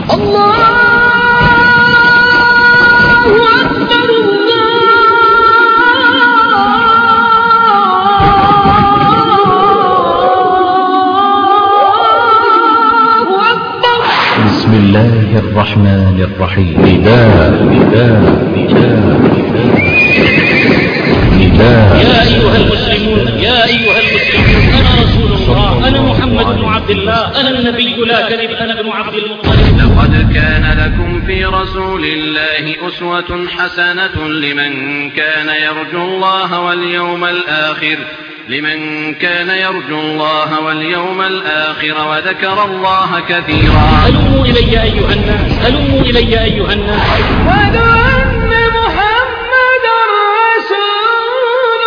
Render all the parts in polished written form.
الله أكبر بسم الله الرحمن الرحيم. نداء يا أيها المسلمون أنا رسول الله، أنا محمد بن عبد الله، أنا النبي لا كذب، أنا ابن عبد المطلب. لقد كان لكم في رسول الله أسوة حسنة لمن كان يرجو الله واليوم الآخر وذكر الله كثيرا. هلموا إلي أيها الناس، هلموا إلي أيها الناس. أشهد أن محمدا رسول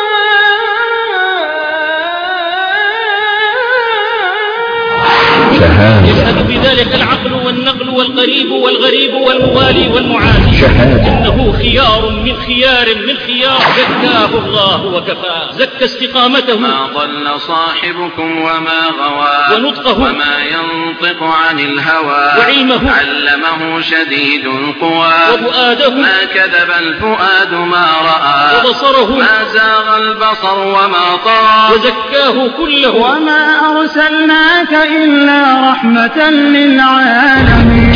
شهادة. يشهد بذلك العقل والنقل والقريب والغريب والموالي والمعادي. شهادة. إنه خيار من خيار زكاه الله وكفاه، زكى استقامته. ما ضل صاحبكم وما غوى، ونطقه وما ينطق عن الهوى، وعلمه علمه شديد القوى، وفؤاده ما كذب الفؤاد ما رأى، وبصره ما زاغ البصر وما طغى، وزكاه كله. وما أرسلناك إلا رحمة للعالمين.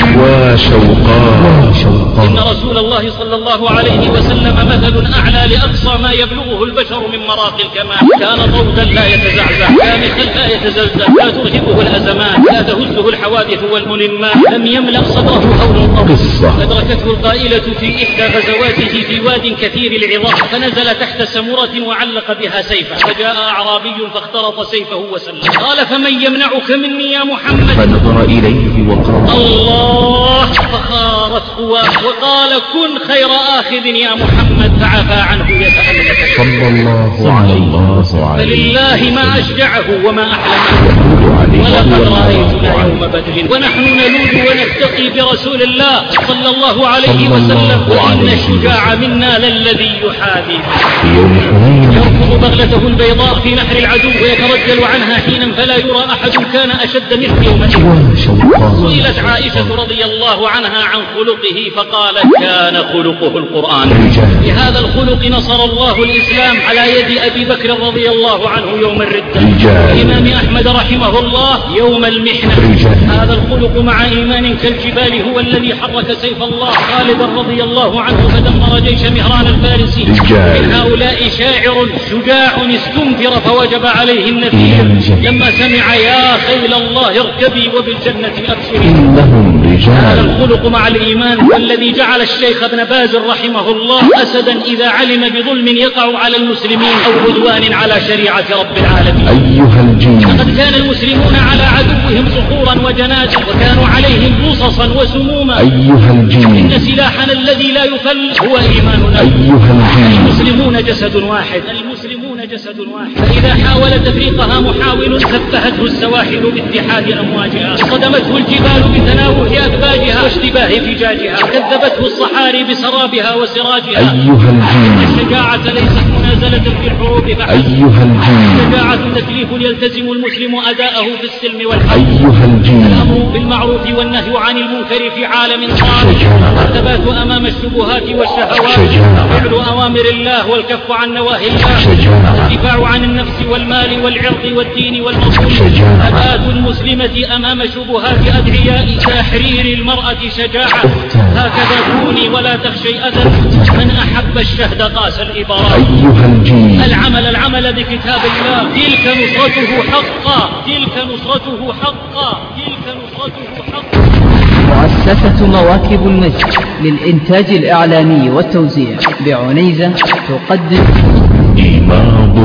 إن رسول الله صلى الله عليه وسلم مثل أعلى لأقصى ما يبلغه البشر من مراقي الكمال. كان طودا لا يتزعزع، كامخا لا يتزلزل، لا ترهبه الأزمات، لا تهزه الحوادث والملمات، لم يملأ صدره هول الأرض. أدركته القائلة في إحدى غزواته في واد كثير العظام، فنزل تحت سمرة وعلق بها سيفا، فجاء أعرابي فاخترط سيفه وسلم. قال فمن يمنعك مني يا محمد؟ فنظر إليه وقال الله، فخارت قواه وقال كن خير آخذ يا محمد، فعفى عنه يتألك صلى الله عليه وسلم. فلله ما أشجعه وما أحلمه، ولقد رأيتنا يوم بدر ونحن نلوذ ونفتقي برسول الله صلى الله عليه وسلم، وإن الشجاع منا للذي يحاذي في يوم حنين يركض بغلته البيضاء في نحر العدو ويترجل عنها حينا فلا يرى أحد كان أشد منه يومئذ. سئلت عائشة رضي الله عنها عن خلقه فقالت كان خلقه القرآن. بهذا الخلق نصر الله الإسلام على يد أبي بكر رضي الله عنه يوم الردة، الإمام أحمد رحمه الله يوم المحنة. هذا الخلق مع إيمان كالجبال هو الذي حرك سيف الله خالدا رضي الله عنه فدمر جيش مهران الفارسي. من هؤلاء شاعر شجاع استنفر فوجب عليه النفير لما سمع يا خيل الله اركبي وبالجنة أبشري. هذا الخلق مع الإيمان والذي جعل الشيخ ابن باز رحمه الله أسدا إذا علم بظلم يقع على المسلمين أو عدوان على شريعة رب العالمين. أيها الجن، لقد كان المسلمون على عدوهم صخورا وجنازا، وكانوا عليهم رصصا وسموما. أيها الجن، إن سلاحنا الذي لا يفل هو إيماننا. أيها الجن، المسلمون جسد واحد، فإذا حاول تفريقها محاول سفهته السواحل باتحاد أمواجها، صدمته الجبال بتناوح أكباجها واشتباه فجاجها، كذبته الصحاري بسرابها وسراجها. أيها الجن، الشجاعة ليست منازلة في الحروب فحسب، أيها الجن، الشجاعة تكليف يلتزم المسلم أداءه في السلم والحرب. أيها الجن، الأمر بالمعروف والنهي عن المنكر في عالم صار، الثبات أمام الشبهات والشهوات، فعل أوامر الله والكف عن نواهي الله، الدفاع عن النفس والمال والعرض والدين والمظلوم، ثبات المسلمة أمام شبهات أدعياء، تحرير المرأة شجاعة. هكذا كوني ولا تخشي أذى، من أحب الشهد قاس الإبارات. أيها الجن، العمل بكتاب الله، تلك نصرته حقا. مؤسسة مواكب المجد للإنتاج الإعلامي والتوزيع بعنيزة تقدم إيماض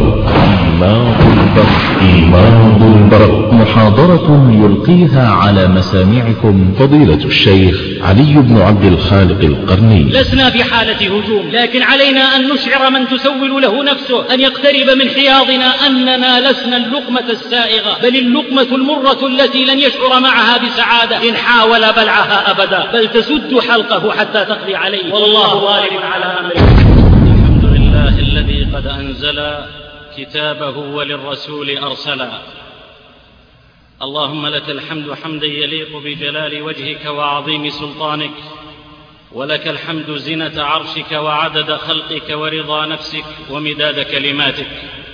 البرق، محاضرة يلقيها على مسامعكم فضيلة الشيخ علي بن عبد الخالق القرني. لسنا في حالة هجوم، لكن علينا أن نشعر من تسول له نفسه أن يقترب من حياضنا أننا لسنا اللقمة السائغة، بل اللقمة المرة التي لن يشعر معها بسعادة إن حاول بلعها أبدا، بل تسد حلقه حتى تقضي عليه، والله غالب على أمره. الحمد لله الذي قد أنزل كتابه وللرسول أرسلا، اللهم لك الحمد حمدا يليق بجلال وجهك وعظيم سلطانك، ولك الحمد زنة عرشك وعدد خلقك ورضا نفسك ومداد كلماتك.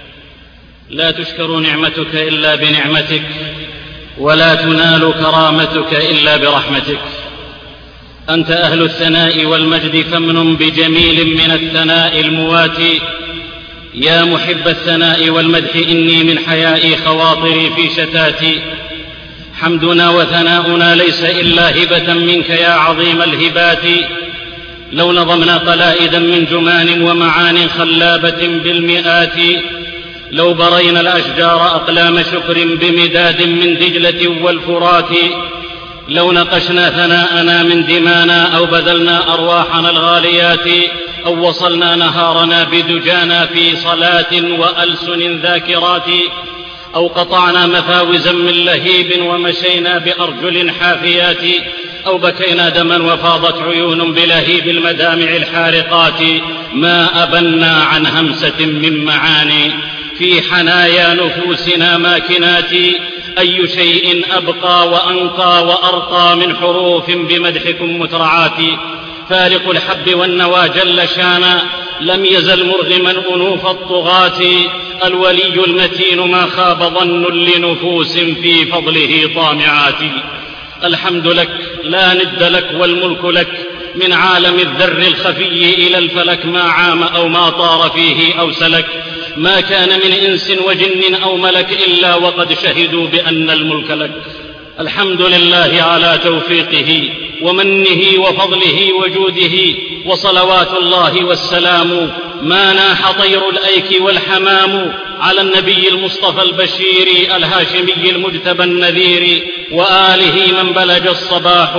لا تشكر نعمتك إلا بنعمتك، ولا تنال كرامتك إلا برحمتك. أنت أهل الثناء والمجد، فامنن بجميل من الثناء المواتي. يا محب الثناء والمدح، إني من حيائي خواطري في شتاتي. حمدنا وثناؤنا ليس إلا هبة منك يا عظيم الهبات. لو نظمنا قلائدا من جمان ومعان خلابة بالمئات، لو برينا الأشجار أقلام شكر بمداد من دجلة والفرات، لو نقشنا ثناءنا من دمانا أو بذلنا أرواحنا الغاليات، أو وصلنا نهارنا بدجانا في صلاة وألسن ذاكرات، أو قطعنا مفاوزا من لهيب ومشينا بأرجل حافيات، أو بكينا دما وفاضت عيون بلهيب المدامع الحارقات، ما أبنا عن همسة من معاني في حنايا نفوسنا ماكنات. أي شيء أبقى وأنقى وأرقى من حروف بمدحكم مترعات. فالق الحب والنوى جل شانا، لم يزل مرغما أنوف الطغاة. الولي المتين ما خاب ظن لنفوس في فضله طامعات. الحمد لك لا ند لك والملك لك، من عالم الذر الخفي إلى الفلك، ما عام أو ما طار فيه أو سلك. ما كان من إنس وجن أو ملك إلا وقد شهدوا بأن الملك لك. الحمد لله على توفيقه ومنه وفضله وجوده، وصلوات الله والسلام ما ناح طير الأيك والحمام على النبي المصطفى البشير الهاشمي المجتبى النذير، وآله من بلج الصباح،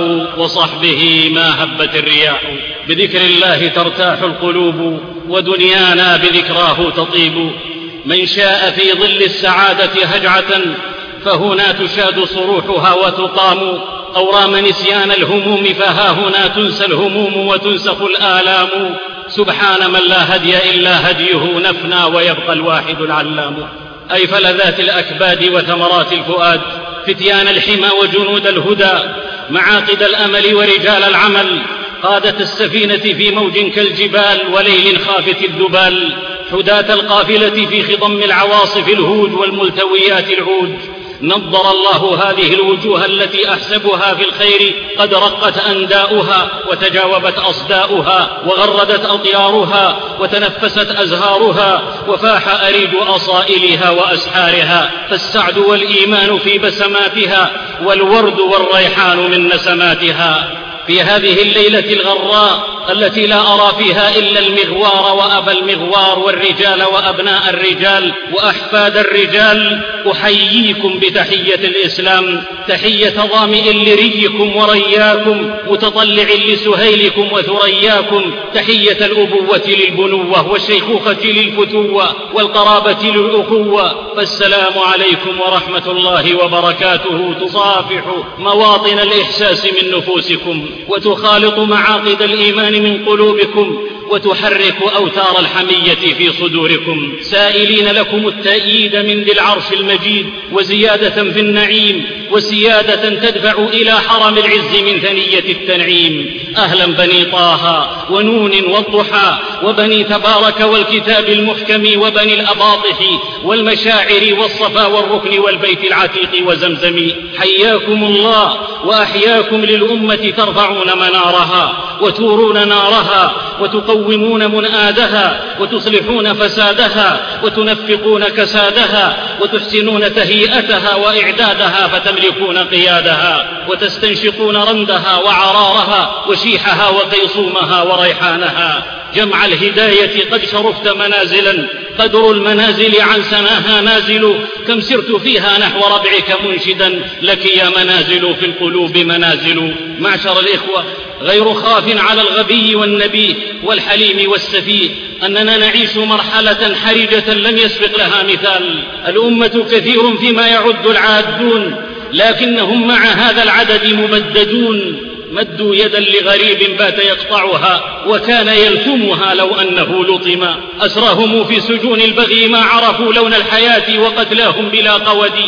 وصحبه ما هبت الرياح. بذكر الله ترتاح القلوب، ودنيانا بذكراه تطيب. من شاء في ظل السعادة هجعة، فهنا تشاد صروحها وتقام. أو رام نسيان الهموم، فها هنا تنسى الهموم وتنسخ الآلام. سبحان من لا هدي إلا هديه، نفنى ويبقى الواحد العلام. أي فلذات الأكباد وثمرات الفؤاد، فتيان الحمى وجنود الهدى، معاقد الأمل ورجال العمل، قادة السفينة في موج كالجبال وليل خافت الذبال، حداة القافلة في خضم العواصف الهود والملتويات العود. نضر الله هذه الوجوه التي أحسبها في الخير قد رقت أنداؤها وتجاوبت أصداؤها وغردت أطيارها وتنفست أزهارها وفاح أريج أصائلها وأسحارها، فالسعد والإيمان في بسماتها والورد والريحان من نسماتها. في هذه الليلة الغراء التي لا أرى فيها إلا المغوار وأبا المغوار والرجال وأبناء الرجال وأحفاد الرجال، أحييكم بتحية الإسلام، تحية ظامئ لريكم ورياكم، متطلع لسهيلكم وثرياكم، تحية الأبوة للبنوة والشيخوخة للفتوة والقرابة للأخوة. فالسلام عليكم ورحمة الله وبركاته تصافح مواطن الإحساس من نفوسكم، وتخالط معاقد الإيمان من قلوبكم، وتحرك أوتار الحمية في صدوركم، سائلين لكم التأييد من ذي العرش المجيد، وزيادة في النعيم، وسيادة تدفع إلى حرم العز من ثنية التنعيم. أهلا بني طه ونون والضحى وبني تبارك والكتاب المحكم وبني الأباطح والمشاعر والصفا والركن والبيت العتيق وزمزم. حياكم الله وأحياكم للأمة، ترفعون منارها وتورون نارها وتقومون منآدها وتصلحون فسادها وتنفقون كسادها وتحسنون تهيئتها وإعدادها فتملكون قيادها وتستنشقون رندها وعرارها وشيحها وقيصومها وريحانها. جمع الهداية قد شرفت منازلا، قدر المنازل عن سناها نازل، كم سرت فيها نحو ربعك منشدا، لك يا منازل في القلوب منازل. معشر الإخوة، غير خاف على الغبي والنبي والحليم والسفيه أننا نعيش مرحلة حرجة لم يسبق لها مثال. الأمة كثير فيما يعد العادون، لكنهم مع هذا العدد مبددون، مدوا يدا لغريب بات يقطعها وكان يلثمها لو أنه لطم. أسرهم في سجون البغي ما عرفوا لون الحياة وقتلاهم بلا قود.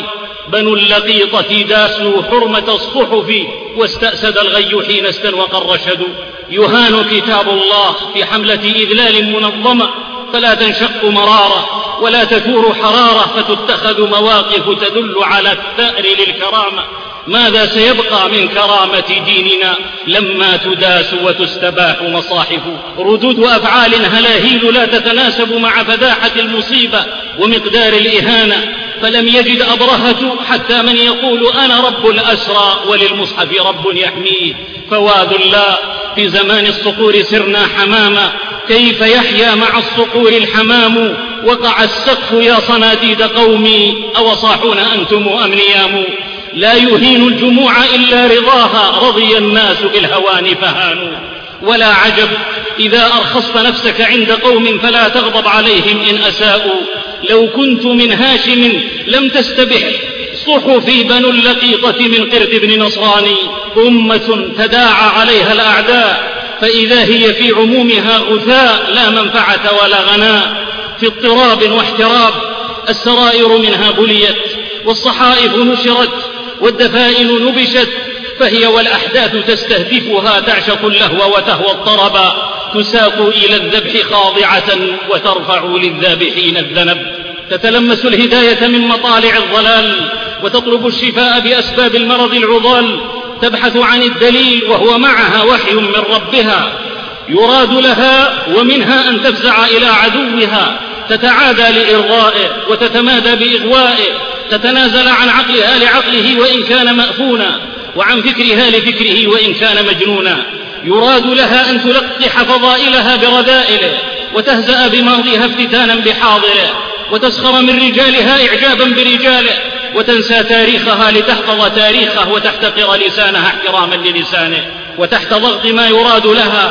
بنو اللقيطة داسوا حرمة الصحف، واستأسد الغي حين استنوق الرشد. يهان كتاب الله في حملة إذلال منظمة، فلا تنشق مرارة ولا تثور حرارة، فتتخذ مواقف تدل على الثأر للكرامة. ماذا سيبقى من كرامة ديننا لما تداس وتستباح مصاحف؟ ردود أفعال هلاهيل لا تتناسب مع فداحة المصيبة ومقدار الإهانة، فلم يجد أبرهة حتى من يقول أنا رب الأسرى وللمصحف رب يحميه. فواد الله، في زمان الصقور سرنا حماما، كيف يحيا مع الصقور الحمام؟ وقع السقف يا صناديد قومي، أوصاحون أنتم أم نيام؟ لا يهين الجموع إلا رضاها، رضي الناس بالهوان فهانوا. ولا عجب إذا أرخصت نفسك عند قوم فلا تغضب عليهم إن أساءوا. لو كنت من هاشم لم تستبح صحفي بنو اللقيطة من قرد بن نصراني. أمة تداعى عليها الأعداء، فإذا هي في عمومها غثاء، لا منفعة ولا غناء، في اضطراب واحتراب. السرائر منها بليت، والصحائف نشرت، والدفائن نبشت، فهي والأحداث تستهدفها تعشق اللهو وتهوى الطربا، تساق إلى الذبح خاضعة وترفع للذابحين الذنب. تتلمس الهداية من مطالع الضلال، وتطلب الشفاء بأسباب المرض العضال، تبحث عن الدليل وهو معها وحي من ربها. يراد لها ومنها أن تفزع إلى عدوها، تتعادى لإرضائه وتتمادى بإغوائه، تتنازل عن عقلها لعقله وإن كان مأفونا، وعن فكرها لفكره وإن كان مجنونا. يراد لها أن تلقح فضائلها برذائله، وتهزأ بماضيها افتتانا بحاضره، وتسخر من رجالها إعجابا برجاله، وتنسى تاريخها لتحفظ تاريخه، وتحتقر لسانها احتراما للسانه. وتحت ضغط ما يراد لها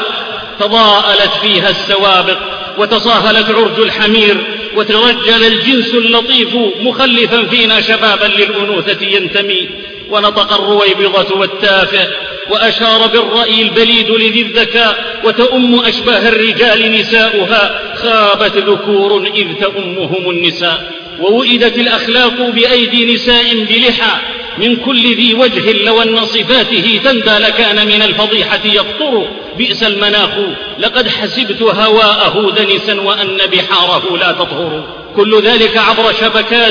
تضاءلت فيها السوابق، وتصاهلت عرج الحمير، وترجل الجنس اللطيف مخلفا فينا شبابا للأنوثة ينتمي. ونطق الرويبضة والتافه، وأشار بالرأي البليد لذي الذكاء، وتؤم أشباه الرجال نساؤها، خابت ذكور إذ تؤمهم النساء. ووئدت الأخلاق بأيدي نساء بلحى، من كل ذي وجه لو أن صفاته تندى لكان من الفضيحة يقطر. بئس المناخ لقد حسبت هواءه دنسا، وأن بحاره لا تطهر. كل ذلك عبر شبكات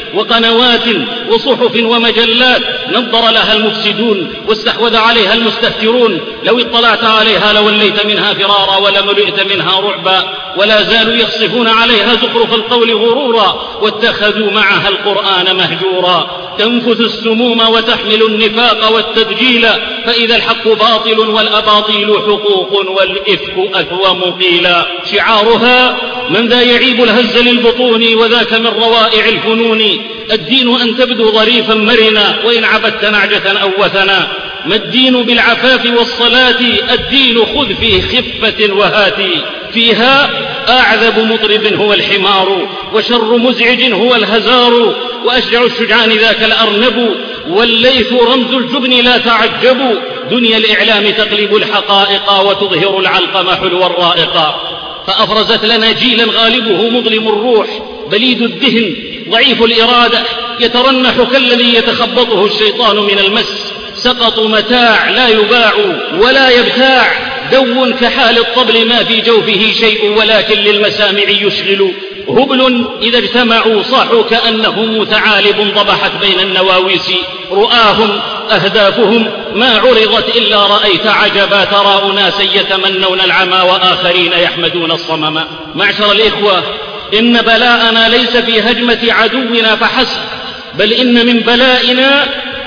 وقنوات وصحف ومجلات نظر لها المفسدون واستحوذ عليها المستهترون. لو اطلعت عليها لوليت منها فرارا ولملئت منها رعبا. ولا زالوا يخصفون عليها زخرف القول غرورا، واتخذوا معها القرآن مهجورا. تنفث السموم وتحمل النفاق والتدجيل، فإذا الحق باطل والأباطيل حقوق والإفك أثوم قيلا. شعارها من ذا يعيب الهز للبطون، وذاك من روائع الفنون. الدين أن تبدو ظريفا مرنا، وإن عبدت نعجة أو وثنا. ما الدين بالعفاف والصلاة، الدين خذ فيه خفة وهاتي. فيها أعذب مطرب هو الحمار، وشر مزعج هو الهزار. وأشجع الشجعان ذاك الأرنب، والليث رمز الجبن لا تعجبوا. دنيا الإعلام تقلب الحقائق، وتظهر العلقم حلو الرائق. فأفرزت لنا جيلا غالبه مظلم الروح، بليد الذهن ضعيف الإرادة، يترنح كالذي يتخبطه الشيطان من المس. سقط متاع لا يباع ولا يبتاع، دو كحال الطبل ما في جوفه شيء، ولكن للمسامع يشغل. هبل إذا اجتمعوا صاحوا كأنهم ثعالب ضبحت بين النواويس. رؤاهم أهدافهم ما عرضت إلا رأيت عجبا، ترى أناسا يتمنون العمى وآخرين يحمدون الصمم. معشر الإخوة، إن بلاءنا ليس في هجمة عدونا فحسب، بل إن من بلائنا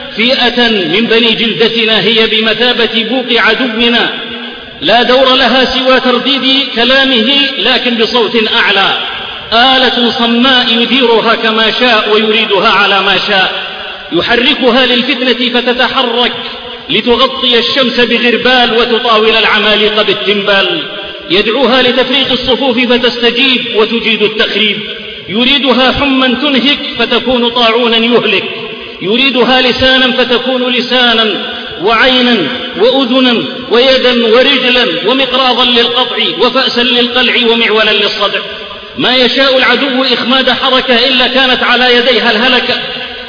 فئة من بني جلدتنا هي بمثابة بوق عدونا، لا دور لها سوى ترديد كلامه لكن بصوت أعلى. آلة صماء يديرها كما شاء ويريدها على ما شاء، يحركها للفتنة فتتحرك، لتغطي الشمس بغربال وتطاول العمالقة بالتنبال. يدعوها لتفريق الصفوف فتستجيب وتجيد التخريب. يريدها حما تنهك فتكون طاعونا يهلك. يريدها لسانا فتكون لسانا، وعينا وأذنا ويدا ورجلا، ومقراضا للقطع وفأسا للقلع ومعولا للصدع. ما يشاء العدو إخماد حركة إلا كانت على يديها الهلكة.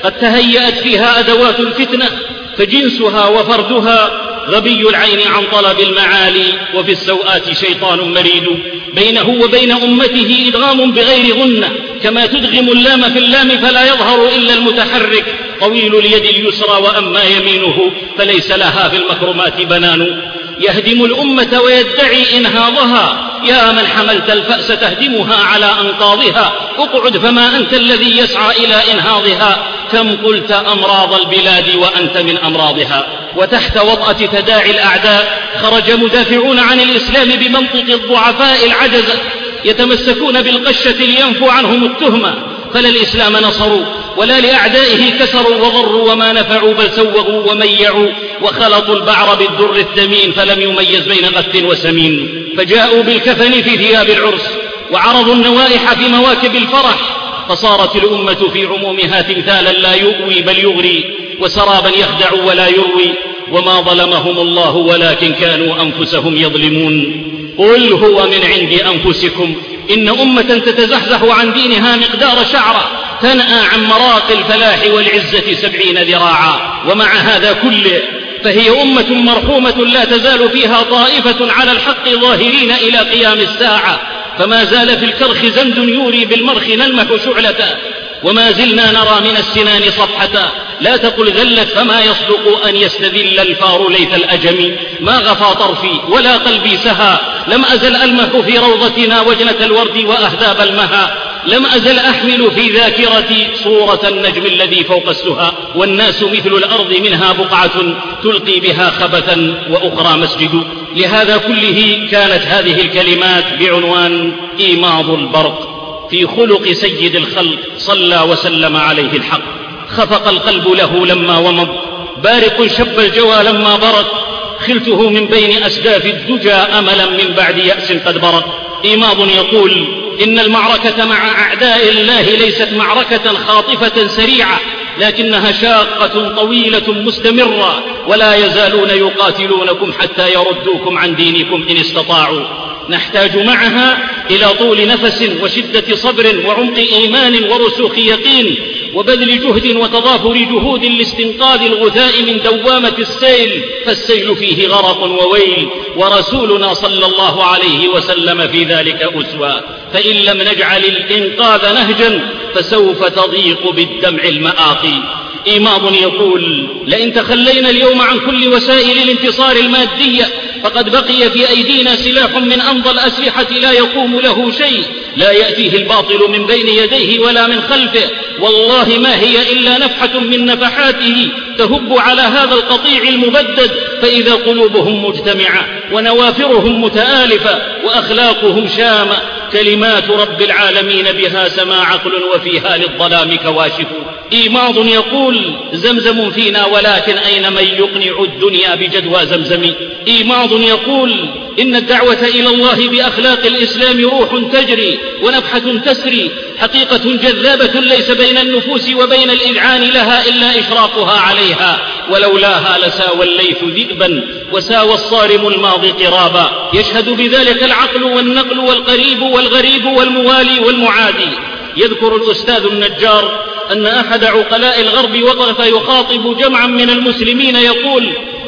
قد تهيأت فيها أدوات الفتنة، فجنسها وفردها غبي العين عن طلب المعالي، وفي السوءات شيطان مريد، بينه وبين أمته إدغام بغير غنة، كما تدغم اللام في اللام فلا يظهر إلا المتحرك، طويل اليد اليسرى وأما يمينه فليس لها في المكرمات بنان، يهدم الأمة ويدعي إنهاضها، يا من حملت الفأس تهدمها على أنقاضها، اقعد فما أنت الذي يسعى إلى إنهاضها، كم قلت أمراض البلاد وأنت من أمراضها. وتحت وطأة تداعي الأعداء خرج مدافعون عن الإسلام بمنطق الضعفاء العجزة، يتمسكون بالقشة لينفوا عنهم التهمة، فلا الإسلام نصروا ولا لأعدائه كسروا وضروا، وما نفعوا بل سوغوا وميعوا، وخلطوا البعر بالدر الثمين، فلم يميز بين غث وسمين، فجاءوا بالكفن في ثياب العرس، وعرضوا النوائح في مواكب الفرح، فصارت الأمة في عمومها تمثالا لا يؤوي بل يغري، وسرابا يخدع ولا يروي، وما ظلمهم الله ولكن كانوا أنفسهم يظلمون. قل هو من عند أنفسكم، إن أمة تتزحزح عن دينها مقدار شعرة، تنأى عن مراقي الفلاح والعزة 70 ذراعا، ومع هذا كله فهي أمة مرحومة لا تزال فيها طائفة على الحق ظاهرين إلى قيام الساعة، فما زال في الكرخ زند يوري بالمرخ نلمح شعلة، وما زلنا نرى من السنان صفحة، لا تقل غلت فما يصدق أن يستذل الفار ليث الأجم، ما غفى طرفي ولا قلبي سها، لم أزل ألمح في روضتنا وجنة الورد وأهداب المها، لم أزل أحمل في ذاكرتي صورة النجم الذي فوق السها، والناس مثل الأرض منها بقعة تلقي بها خبثا وأخرى مسجد. لهذا كله كانت هذه الكلمات بعنوان إيماض البرق في خلق سيد الخلق صلى وسلم عليه الحق. خفق القلب له لما ومض، بارق شب الجوى لما برق، خلته من بين أسداف الدجى أملا من بعد يأس قد برق. إيماض يقول إن المعركة مع أعداء الله ليست معركة خاطفة سريعة، لكنها شاقة طويلة مستمرة، ولا يزالون يقاتلونكم حتى يردوكم عن دينكم إن استطاعوا. نحتاج معها إلى طول نفس وشدة صبر وعمق إيمان ورسوخ يقين وبذل جهد وتضافر جهود لاستنقاذ الغثاء من دوامة السيل، فالسيل فيه غرق وويل، ورسولنا صلى الله عليه وسلم في ذلك أسوة، فإن لم نجعل الإنقاذ نهجا فسوف تضيق بالدمع المآقي. إيماض يقول لئن تخلينا اليوم عن كل وسائل الانتصار المادية فقد بقي في أيدينا سلاح من أمضى الأسلحة لا يقوم له شيء، لا يأتيه الباطل من بين يديه ولا من خلفه، والله ما هي إلا نفحة من نفحاته تهب على هذا القطيع المبدد، فإذا قلوبهم مجتمعة ونوافرهم متآلفة وأخلاقهم شامة، كلمات رب العالمين بها سما عقل وفيها للظلام كواشف. إيماض يقول زمزم فينا ولكن أين من يقنع الدنيا بجدوى زمزم. إيماض يقول إن الدعوة إلى الله بأخلاق الإسلام روح تجري ونفحة تسري، حقيقة جذابة ليس بين النفوس وبين الإذعان لها إلا إشراقها عليها، ولولاها لساوى الليث ذئبا وساوى الصارم الماضي قرابا. يشهد بذلك العقل والنقل والقريب والغريب والموالي والمعادي. يذكر الأستاذ النجار أن أحد عقلاء الغرب وقف يخاطب جمعا من المسلمين يقول: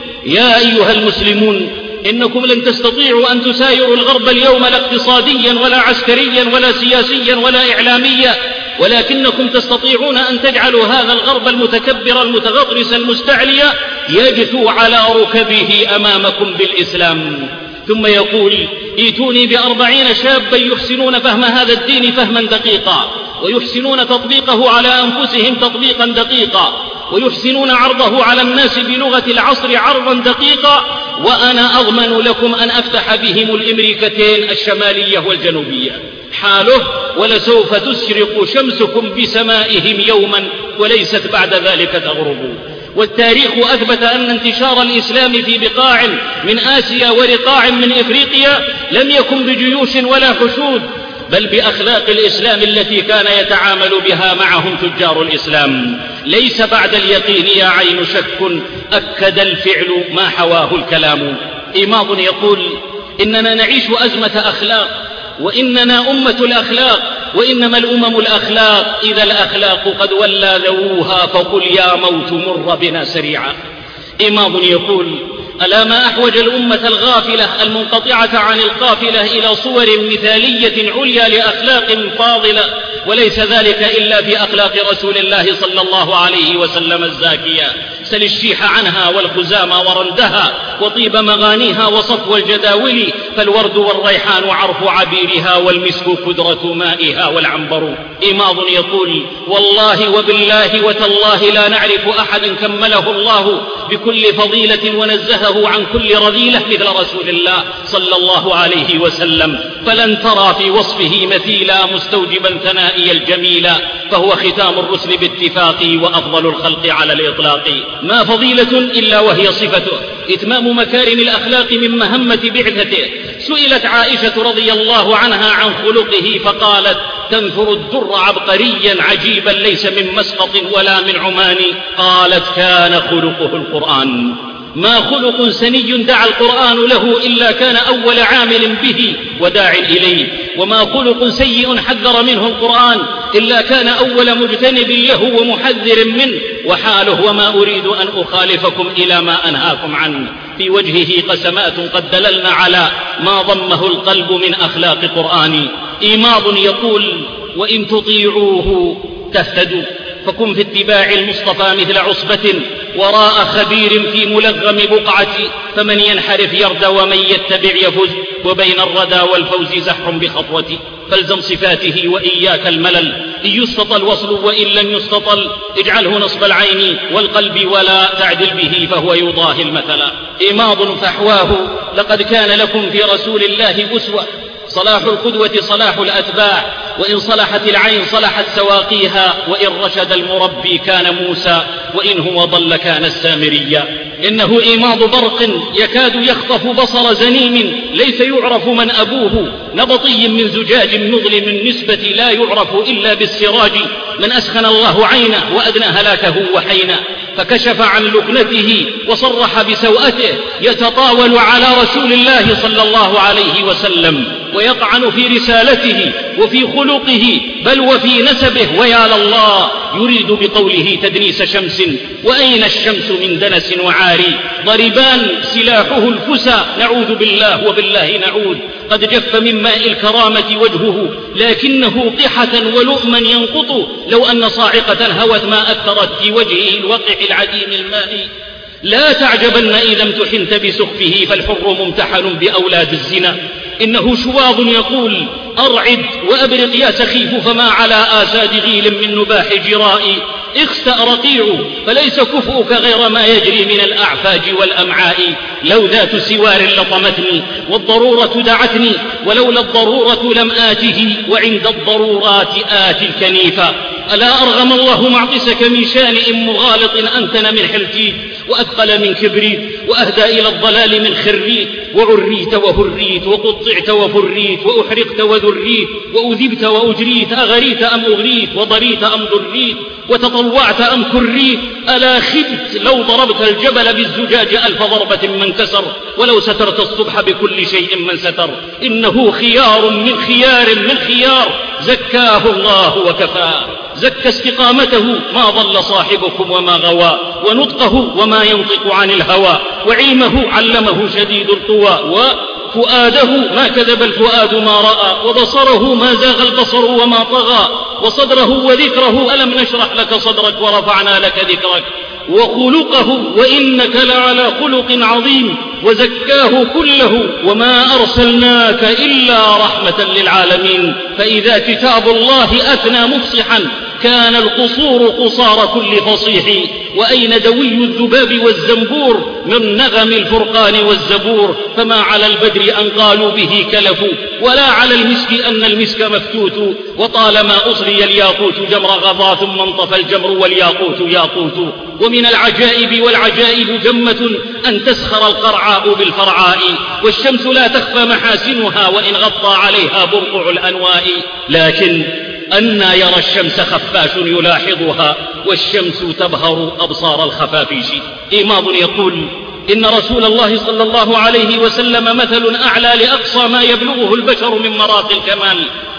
يا أيها المسلمون، إنكم لن تستطيعوا أن تسايروا الغرب اليوم لا اقتصاديا ولا عسكريا ولا سياسيا ولا إعلاميا، ولكنكم تستطيعون أن تجعلوا هذا الغرب المتكبر المتغطرس المستعلي يجثو على ركبه أمامكم بالإسلام. ثم يقول: ائتوني ب40 شابا يحسنون فهم هذا الدين فهما دقيقا، ويحسنون تطبيقه على أنفسهم تطبيقا دقيقا، ويحسنون عرضه على الناس بلغة العصر عرضا دقيقا، وأنا أضمن لكم أن أفتح بهم الأمريكتين الشمالية والجنوبية. حاله: ولسوف تشرق شمسكم بسمائهم يوما وليست بعد ذلك تغرب. والتاريخ أثبت أن انتشار الإسلام في بقاع من آسيا ورقاع من إفريقيا لم يكن بجيوش ولا حشود، بل بأخلاق الإسلام التي كان يتعامل بها معهم تجار الإسلام. ليس بعد اليقين يا عين شك، أكد الفعل ما حواه الكلام. إيماض يقول: إننا نعيش أزمة أخلاق، وإننا أمة الأخلاق، وإنما الأمم الأخلاق، إذا الأخلاق قد ولى ذووها فقل يا موت مر بنا سريعا. إماض يقول: ألا ما أحوج الأمة الغافلة المنقطعة عن القافلة إلى صور مثالية عليا لأخلاق فاضلة، وليس ذلك إلا في أخلاق رسول الله صلى الله عليه وسلم الزاكية. سل الشيح عنها والخزام ورندها وطيب مغانيها وصفو الجداول، فالورد والريحان عرف عبيرها والمسك كدرة مائها والعنبر. إماض يقول: والله وبالله وتالله لا نعرف أحد كمله الله بكل فضيلة ونزهه عن كل رذيلة مثل رسول الله صلى الله عليه وسلم، فلن ترى في وصفه مثيلا مستوجبا ثنائي الجميلا، فهو ختام الرسل باتفاق وأفضل الخلق على الإطلاق. ما فضيلة إلا وهي صفته، إتمام مكارم الأخلاق من مهمة بعثته. سئلت عائشة رضي الله عنها عن خلقه فقالت: تنثر الدر عبقريا عجيبا ليس من مسقط ولا من عمان. قالت: كان خلقه القرآن. ما خلق سني دعا القرآن له إلا كان أول عامل به وداع إليه، وما خلق سيء حذر منه القرآن إلا كان أول مجتنب له ومحذر منه، وحاله: وما أريد أن أخالفكم إلى ما أنهاكم عنه. في وجهه قسمات قد دللن على ما ضمه القلب من أخلاق قرآني. إيماض يقول: وإن تطيعوه تهتدوا، فكن في اتباع المصطفى مثل عصبة وراء خبير في ملغم بقعة، فمن ينحرف يردى ومن يتبع يفز، وبين الردى والفوز زحف بخطوة. فالزم صفاته وإياك الملل، إن يستطل وصل وإن لم يستطل اجعله نصب العين والقلب ولا تعدل به فهو يضاهي المثل. إماض فحواه: لقد كان لكم في رسول الله أسوة، صلاح القدوة صلاح الأتباع، وإن صلحت العين صلحت سواقيها، وإن رشد المربي كان موسى، وإن هو ضل كان السامريا. إنه إيماض برق يكاد يخطف بصر زنيم، ليس يعرف من أبوه، نبطي من زجاج مظلم النسبة لا يعرف إلا بالسراج، من أسخن الله عينه وأدنى هلاكه وحينا، فكشف عن لكنته وصرح بسوءته، يتطاول على رسول الله صلى الله عليه وسلم ويطعن في رسالته وفي خلقه بل وفي نسبه، ويا لله يريد بقوله تدنيس شمس، وأين الشمس من دنس وعاري، ضربان سلاحه الفسى، نعوذ بالله وبالله نعوذ، قد جف من ماء الكرامة وجهه لكنه قحة ولؤما ينقط، لو أن صاعقة هوت ما أثرت في وجهه الوقع العديم الماء. لا تعجبن إذا امتحنت بسخفه، فالحر ممتحن بأولاد الزنا. إنه شواظ يقول: أرعد وأبرق يا سخيف، فما على آساد غيل من نباح جرائي، اخسأ رقيع فليس كفؤك غير ما يجري من الأعفاج والأمعاء، لو ذات سوار لطمتني والضرورة دعتني، ولولا الضرورة لم آته، وعند الضرورات آتي الكنيفة. ألا أرغم الله معطسك من شانئ مغالط أنتن من حلتي، وأثقل من كبريت، وأهدى إلى الضلال من خريت، وعريت وهريت، وقطعت وفريت، وأحرقت وذريت، وأذبت وأجريت، أغريت أم أغريت، وضريت أم ضريت، وتطوعت أم كريت. ألا خبت لو ضربت الجبل بالزجاج 1000 ضربة من كسر، ولو سترت الصبح بكل شيء من ستر. إنه خيار من خيار من خيار، زكاه الله وكفاه، زكى استقامته ما ضل صاحبكم وما غوى، ونطقه وما ينطق عن الهوى، وعلمه علمه شديد القوى، وفؤاده ما كذب الفؤاد ما رأى، وبصره ما زاغ البصر وما طغى، وصدره وذكره ألم نشرح لك صدرك ورفعنا لك ذكرك، وخلقه وإنك لعلى خلق عظيم، وزكاه كله، وما أرسلناك إلا رحمة للعالمين. فإذا كتاب الله أثنى مفصحا كان القصور قصار كل فصيح، وأين دوي الذباب والزنبور من نغم الفرقان والزبور، فما على البدر أن قالوا به كلفوا، ولا على المسك أن المسك مفتوت، وطالما أصري الياقوت جمر غضا ثم انطفى الجمر والياقوت ياقوت. ومن العجائب والعجائب جمة أن تسخر القرعاء بالفرعاء، والشمس لا تخفى محاسنها وإن غطى عليها برقع الأنواء، لكن أنى يرى الشمس خفاش يلاحظها، والشمس تبهر أبصار الخفافيش. إيماض يقول: إن رسول الله صلى الله عليه وسلم مثل أعلى لأقصى ما يبلغه البشر من مراقي الكمال،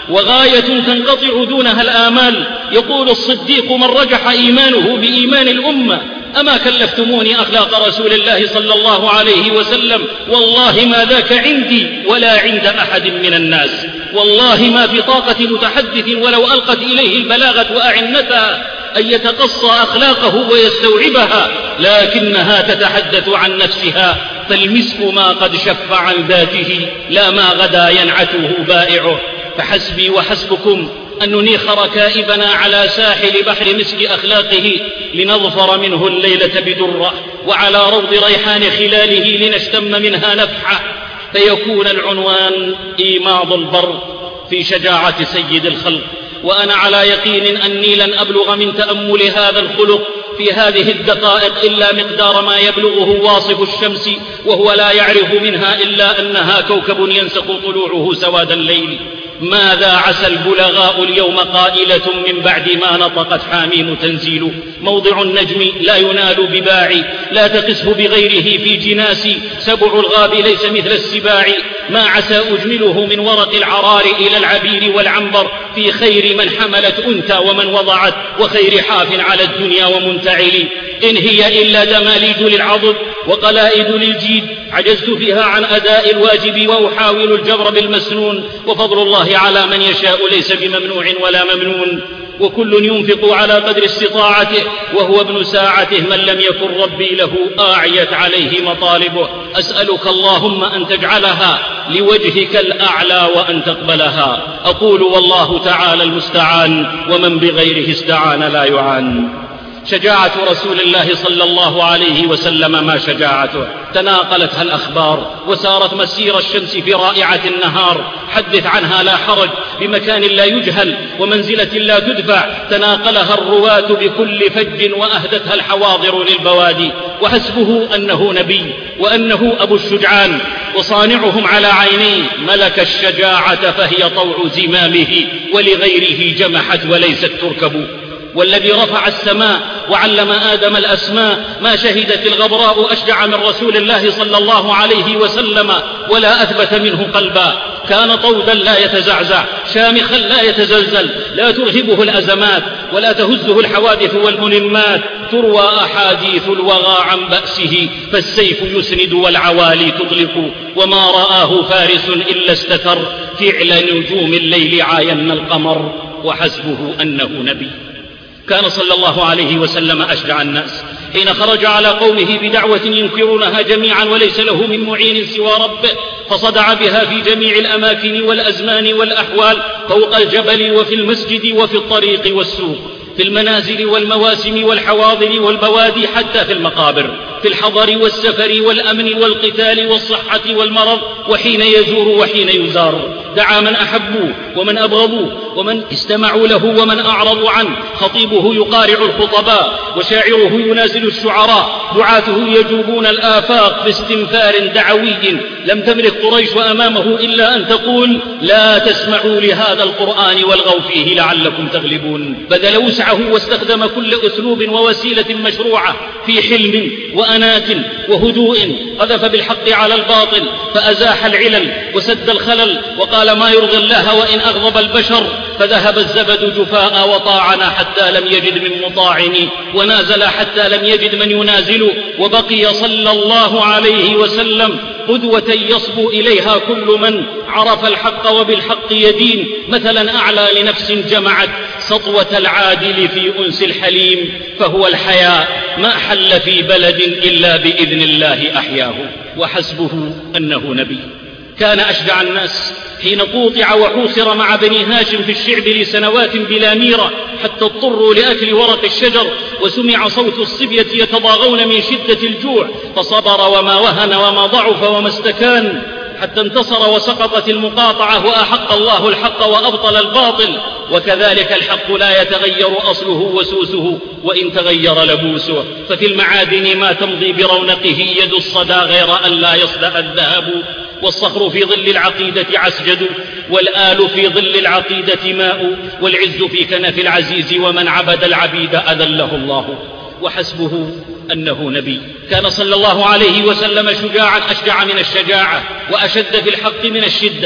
وغاية تنقطع دونها الآمال. يقول الصديق من رجح إيمانه بإيمان الأمة: أما كلفتموني أخلاق رسول الله صلى الله عليه وسلم؟ والله ما ذاك عندي ولا عند أحد من الناس. والله ما في طاقة متحدث ولو ألقت إليه البلاغة وأعنتها أن يتقصى أخلاقه ويستوعبها، لكنها تتحدث عن نفسها. فالمسك ما قد شف عن ذاته لا ما غدا ينعته بائعه. فحسبي وحسبكم أن ننيخ ركائبنا على ساحل بحر مسك أخلاقه لنظفر منه الليلة بدرة، وعلى روض ريحان خلاله لنشتم منها نفحة، فيكون العنوان إيماض البر في شجاعة سيد الخلق. وأنا على يقين أني لن أبلغ من تأمل هذا الخلق في هذه الدقائق إلا مقدار ما يبلغه واصف الشمس وهو لا يعرف منها إلا أنها كوكب ينسق طلوعه سواد الليل. ماذا عسى البلغاء اليوم قائلة من بعد ما نطقت حاميم تنزيل: موضع النجم لا ينال بباعي، لا تقسه بغيره في جناسي، سبع الغاب ليس مثل السباع. ما عسى أجمله من ورق العرار إلى العبير والعنبر، في خير من حملت أنثى ومن وضعت، وخير حاف على الدنيا ومنتعل. إن هي إلا دماليج للعضد وقلائد للجيد، عجزت فيها عن أداء الواجب وأحاول الجبر بالمسنون. وفضل الله على من يشاء ليس بممنوع ولا ممنون، وكل ينفق على قدر استطاعته، وهو ابن ساعته من لم يكن ربي له أعيت عليه مطالبه. أسألك اللهم أن تجعلها لوجهك الأعلى وأن تقبلها. أقول والله تعالى المستعان، ومن بغيره استعان لا يعان. شجاعة رسول الله صلى الله عليه وسلم ما شجاعته، تناقلتها الأخبار وسارت مسير الشمس في رائعة النهار. حدث عنها لا حرج، بمكان لا يجهل ومنزلة لا تدفع. تناقلها الرواة بكل فج وأهدتها الحواضر للبوادي. وحسبه أنه نبي وأنه أبو الشجعان، وصانعهم على عينيه ملك الشجاعة فهي طوع زمامه، ولغيره جمحت وليست تركب. والذي رفع السماء وعلم آدم الأسماء، ما شهدت الغبراء أشجع من رسول الله صلى الله عليه وسلم، ولا أثبت منه قلبا. كان طودا لا يتزعزع، شامخا لا يتزلزل، لا ترهبه الأزمات ولا تهزه الحوادث والملمات. تروى أحاديث الوغى عن بأسه، فالسيف يسند والعوالي تطلق. وما رآه فارس إلا استثر، فعل نجوم الليل عاين القمر. وحسبه أنه نبي. كان صلى الله عليه وسلم أشجع الناس حين خرج على قومه بدعوة ينكرونها جميعا وليس له من معين سوى ربه، فصدع بها في جميع الأماكن والأزمان والأحوال، فوق الجبل وفي المسجد وفي الطريق والسوق، في المنازل والمواسم والحواضر والبوادي، حتى في المقابر، في الحضر والسفر والأمن والقتال والصحة والمرض، وحين يزور وحين يزار. دعا من أحبوا ومن أبغضوا، ومن استمعوا له ومن أعرضوا عنه. خطيبه يقارع الخطباء، وشاعره ينازل الشعراء، دعاته يجوبون الآفاق باستنفار دعوي لم تملك قريش أمامه إلا أن تقول: لا تسمعوا لهذا القرآن والغوا فيه لعلكم تغلبون. بذل وسعه واستخدم كل أسلوب ووسيلة مشروعة في حلم وأنات وهدوء، قذف بالحق على الباطل فأزاح العلل وسد الخلل، وقال ما يرضي الله وإن أغضب البشر، فذهب الزبد جفاء وطاعنا حتى لم يجد من مطاعن، ونازل حتى لم يجد من ينازل. وبقي صلى الله عليه وسلم قدوة يصبو إليها كل من عرف الحق وبالحق يدين، مثلا أعلى لنفس جمعت سطوة العادل في أنس الحليم. فهو الحياء ما حل في بلد إلا بإذن الله أحياه. وحسبه أنه نبي. كان أشجع الناس حين قوطع وحوصر مع بني هاشم في الشعب لسنوات بلا ميرة، حتى اضطروا لأكل ورق الشجر، وسمع صوت الصبية يتضاغون من شدة الجوع، فصبر وما وهن وما ضعف وما استكان، حتى انتصر وسقطت المقاطعة، وأحق الله الحق وأبطل الباطل. وكذلك الحق لا يتغير أصله وسوسه، وإن تغير لبوسه. ففي المعادن ما تمضي برونقه يد الصدى غير أن لا يصدأ الذهب. والصخر في ظل العقيدة عسجد، والآل في ظل العقيدة ماء، والعز في كنف العزيز، ومن عبد العبيد أذله الله. وحسبه أنه نبي. كان صلى الله عليه وسلم شجاعا أشجع من الشجاعة، وأشد في الحق من الشدة،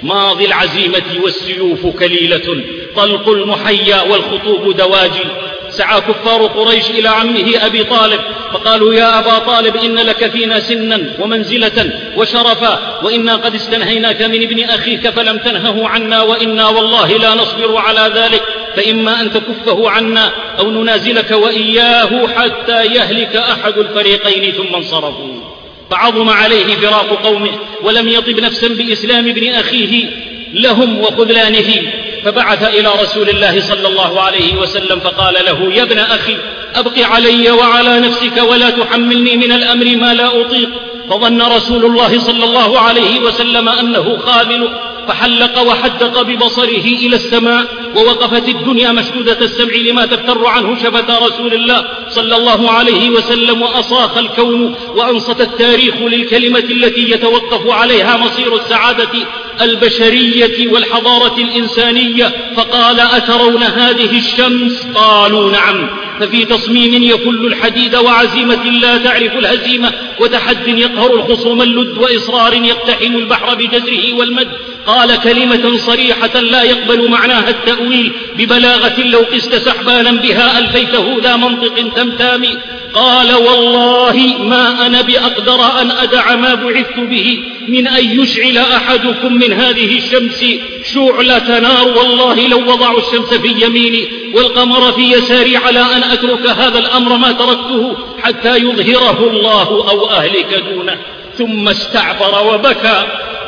ماضي العزيمة والسيوف كليلة، طلق المحيا والخطوب دواجي. سعى كفار قريش إلى عمه أبي طالب فقالوا: يا أبا طالب، إن لك فينا سنا ومنزلة وشرفا، وإنا قد استنهيناك من ابن أخيك فلم تنهه عنا، وإنا والله لا نصبر على ذلك، فإما أن تكفه عنا أو ننازلك وإياه حتى يهلك أحد الفريقين. ثم انصرفوا. فعظم عليه فراق قومه، ولم يطب نفسا بإسلام ابن أخيه لهم وخذلانه، فبعث إلى رسول الله صلى الله عليه وسلم فقال له: يا ابن أخي، أبق علي وعلى نفسك ولا تحملني من الأمر ما لا أطيق. فظن رسول الله صلى الله عليه وسلم أنه خاذل، فحلق وحدق ببصره إلى السماء، ووقفت الدنيا مشدودة السمع لما تفتر عنه شفة رسول الله صلى الله عليه وسلم، وأصاخ الكون وأنصت التاريخ للكلمة التي يتوقف عليها مصير السعادة البشرية والحضارة الإنسانية. فقال: أترون هذه الشمس؟ قالوا: نعم. ففي تصميم يكل الحديد، وعزيمة لا تعرف الهزيمة، وتحد يقهر الخصوم اللد، وإصرار يقتحم البحر بجزره والمد. قال كلمة صريحة لا يقبل معناها التأويل، ببلاغة لو قست سحبانا بها ألفيته ذا منطق تمتامي. قال: والله ما أنا بأقدر أن أدع ما بعثت به من أن يشعل أحدكم من هذه الشمس شعلة نار. والله لو وضعوا الشمس في يميني والقمر في يساري على أن أترك هذا الأمر ما تركته حتى يظهره الله أو أهلك دونه. ثم استعبر وبكى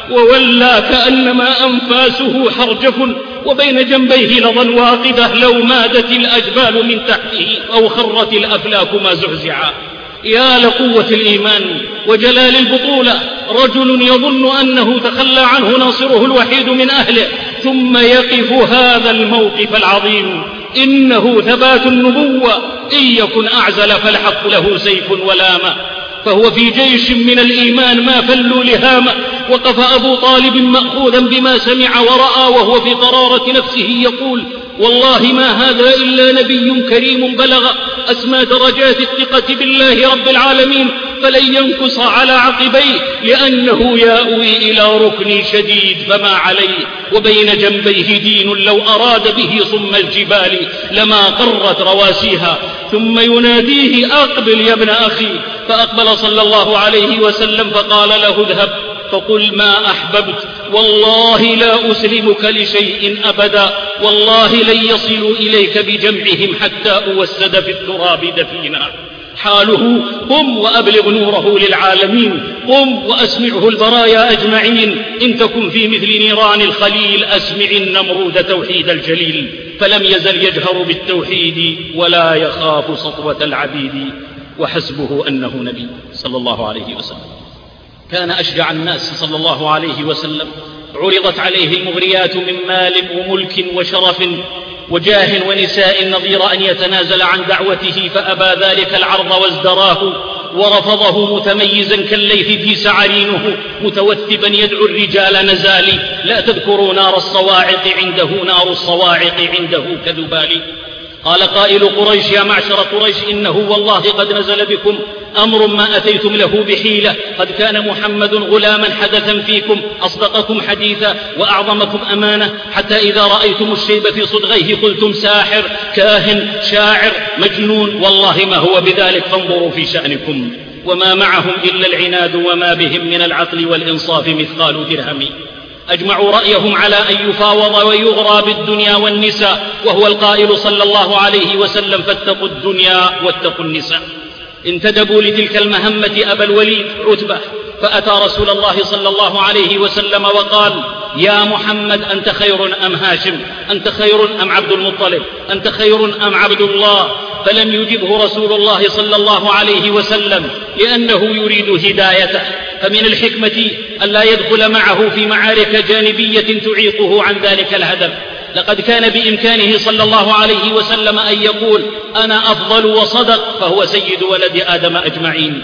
وولى كأنما أنفاسه حرجف، وبين جنبيه لظى واقدة لو مادت الأجبال من تحته أو خرت الأفلاك ما زعزعا. يا لقوة الإيمان وجلال البطولة، رجل يظن أنه تخلى عنه ناصره الوحيد من أهله، ثم يقف هذا الموقف العظيم. إنه ثبات النبوة، إن يكن أعزل فالحق له سيف ولامة، فهو في جيش من الإيمان ما فلوا لهامة. وقف أبو طالب مأخوذا بما سمع ورأى، وهو في قرارة نفسه يقول: والله ما هذا إلا نبي كريم بلغ أسمى درجات الثقة بالله رب العالمين، فلن ينكص على عقبيه، لأنه يأوي إلى ركن شديد فما عليه، وبين جنبيه دين لو أراد به صم الجبال لما قرت رواسيها. ثم يناديه: أقبل يا ابن أخي. فأقبل صلى الله عليه وسلم فقال له: اذهب فقل ما أحببت، والله لا أسلمك لشيء أبدا، والله لن يصلوا إليك بجمعهم حتى أوسد في التراب دفينا. حاله: قم وأبلغ نوره للعالمين، قم وأسمعه البرايا أجمعين، إن تكن في مثل نيران الخليل أسمع النمرود توحيد الجليل. فلم يزل يجهر بالتوحيد ولا يخاف سطوة العبيد، وحسبه أنه نبي صلى الله عليه وسلم. كان أشجع الناس صلى الله عليه وسلم، عرضت عليه المغريات من مال وملك وشرف وجاه ونساء نظير أن يتنازل عن دعوته، فأبى ذلك العرض وازدراه ورفضه متميزا كالليث في سعرينه، متوثبا يدعو الرجال نزالي، لا تذكروا نار الصواعق عنده نار الصواعق عنده كذبالي. قال قائل قريش: يا معشر قريش، إنه والله قد نزل بكم أمر ما أتيتم له بحيلة، قد كان محمد غلاما حدثا فيكم، أصدقكم حديثا وأعظمكم أمانة، حتى إذا رأيتم الشيب في صدغيه قلتم ساحر كاهن شاعر مجنون، والله ما هو بذلك، فانظروا في شأنكم. وما معهم إلا العناد، وما بهم من العقل والإنصاف مثقال درهم. أجمعوا رأيهم على أن يفاوض ويغرى بالدنيا والنساء، وهو القائل صلى الله عليه وسلم: فاتقوا الدنيا واتقوا النساء. انتدبوا لتلك المهمة أبا الوليد عتبة، فأتى رسول الله صلى الله عليه وسلم وقال: يا محمد، أنت خير أم هاشم؟ أنت خير أم عبد المطلب؟ أنت خير أم عبد الله؟ فلم يجبه رسول الله صلى الله عليه وسلم، لأنه يريد هدايته، فمن الحكمة ألا يدخل معه في معارك جانبية تعيقه عن ذلك الهدف. لقد كان بإمكانه صلى الله عليه وسلم أن يقول: أنا أفضل وصدق، فهو سيد ولد آدم أجمعين،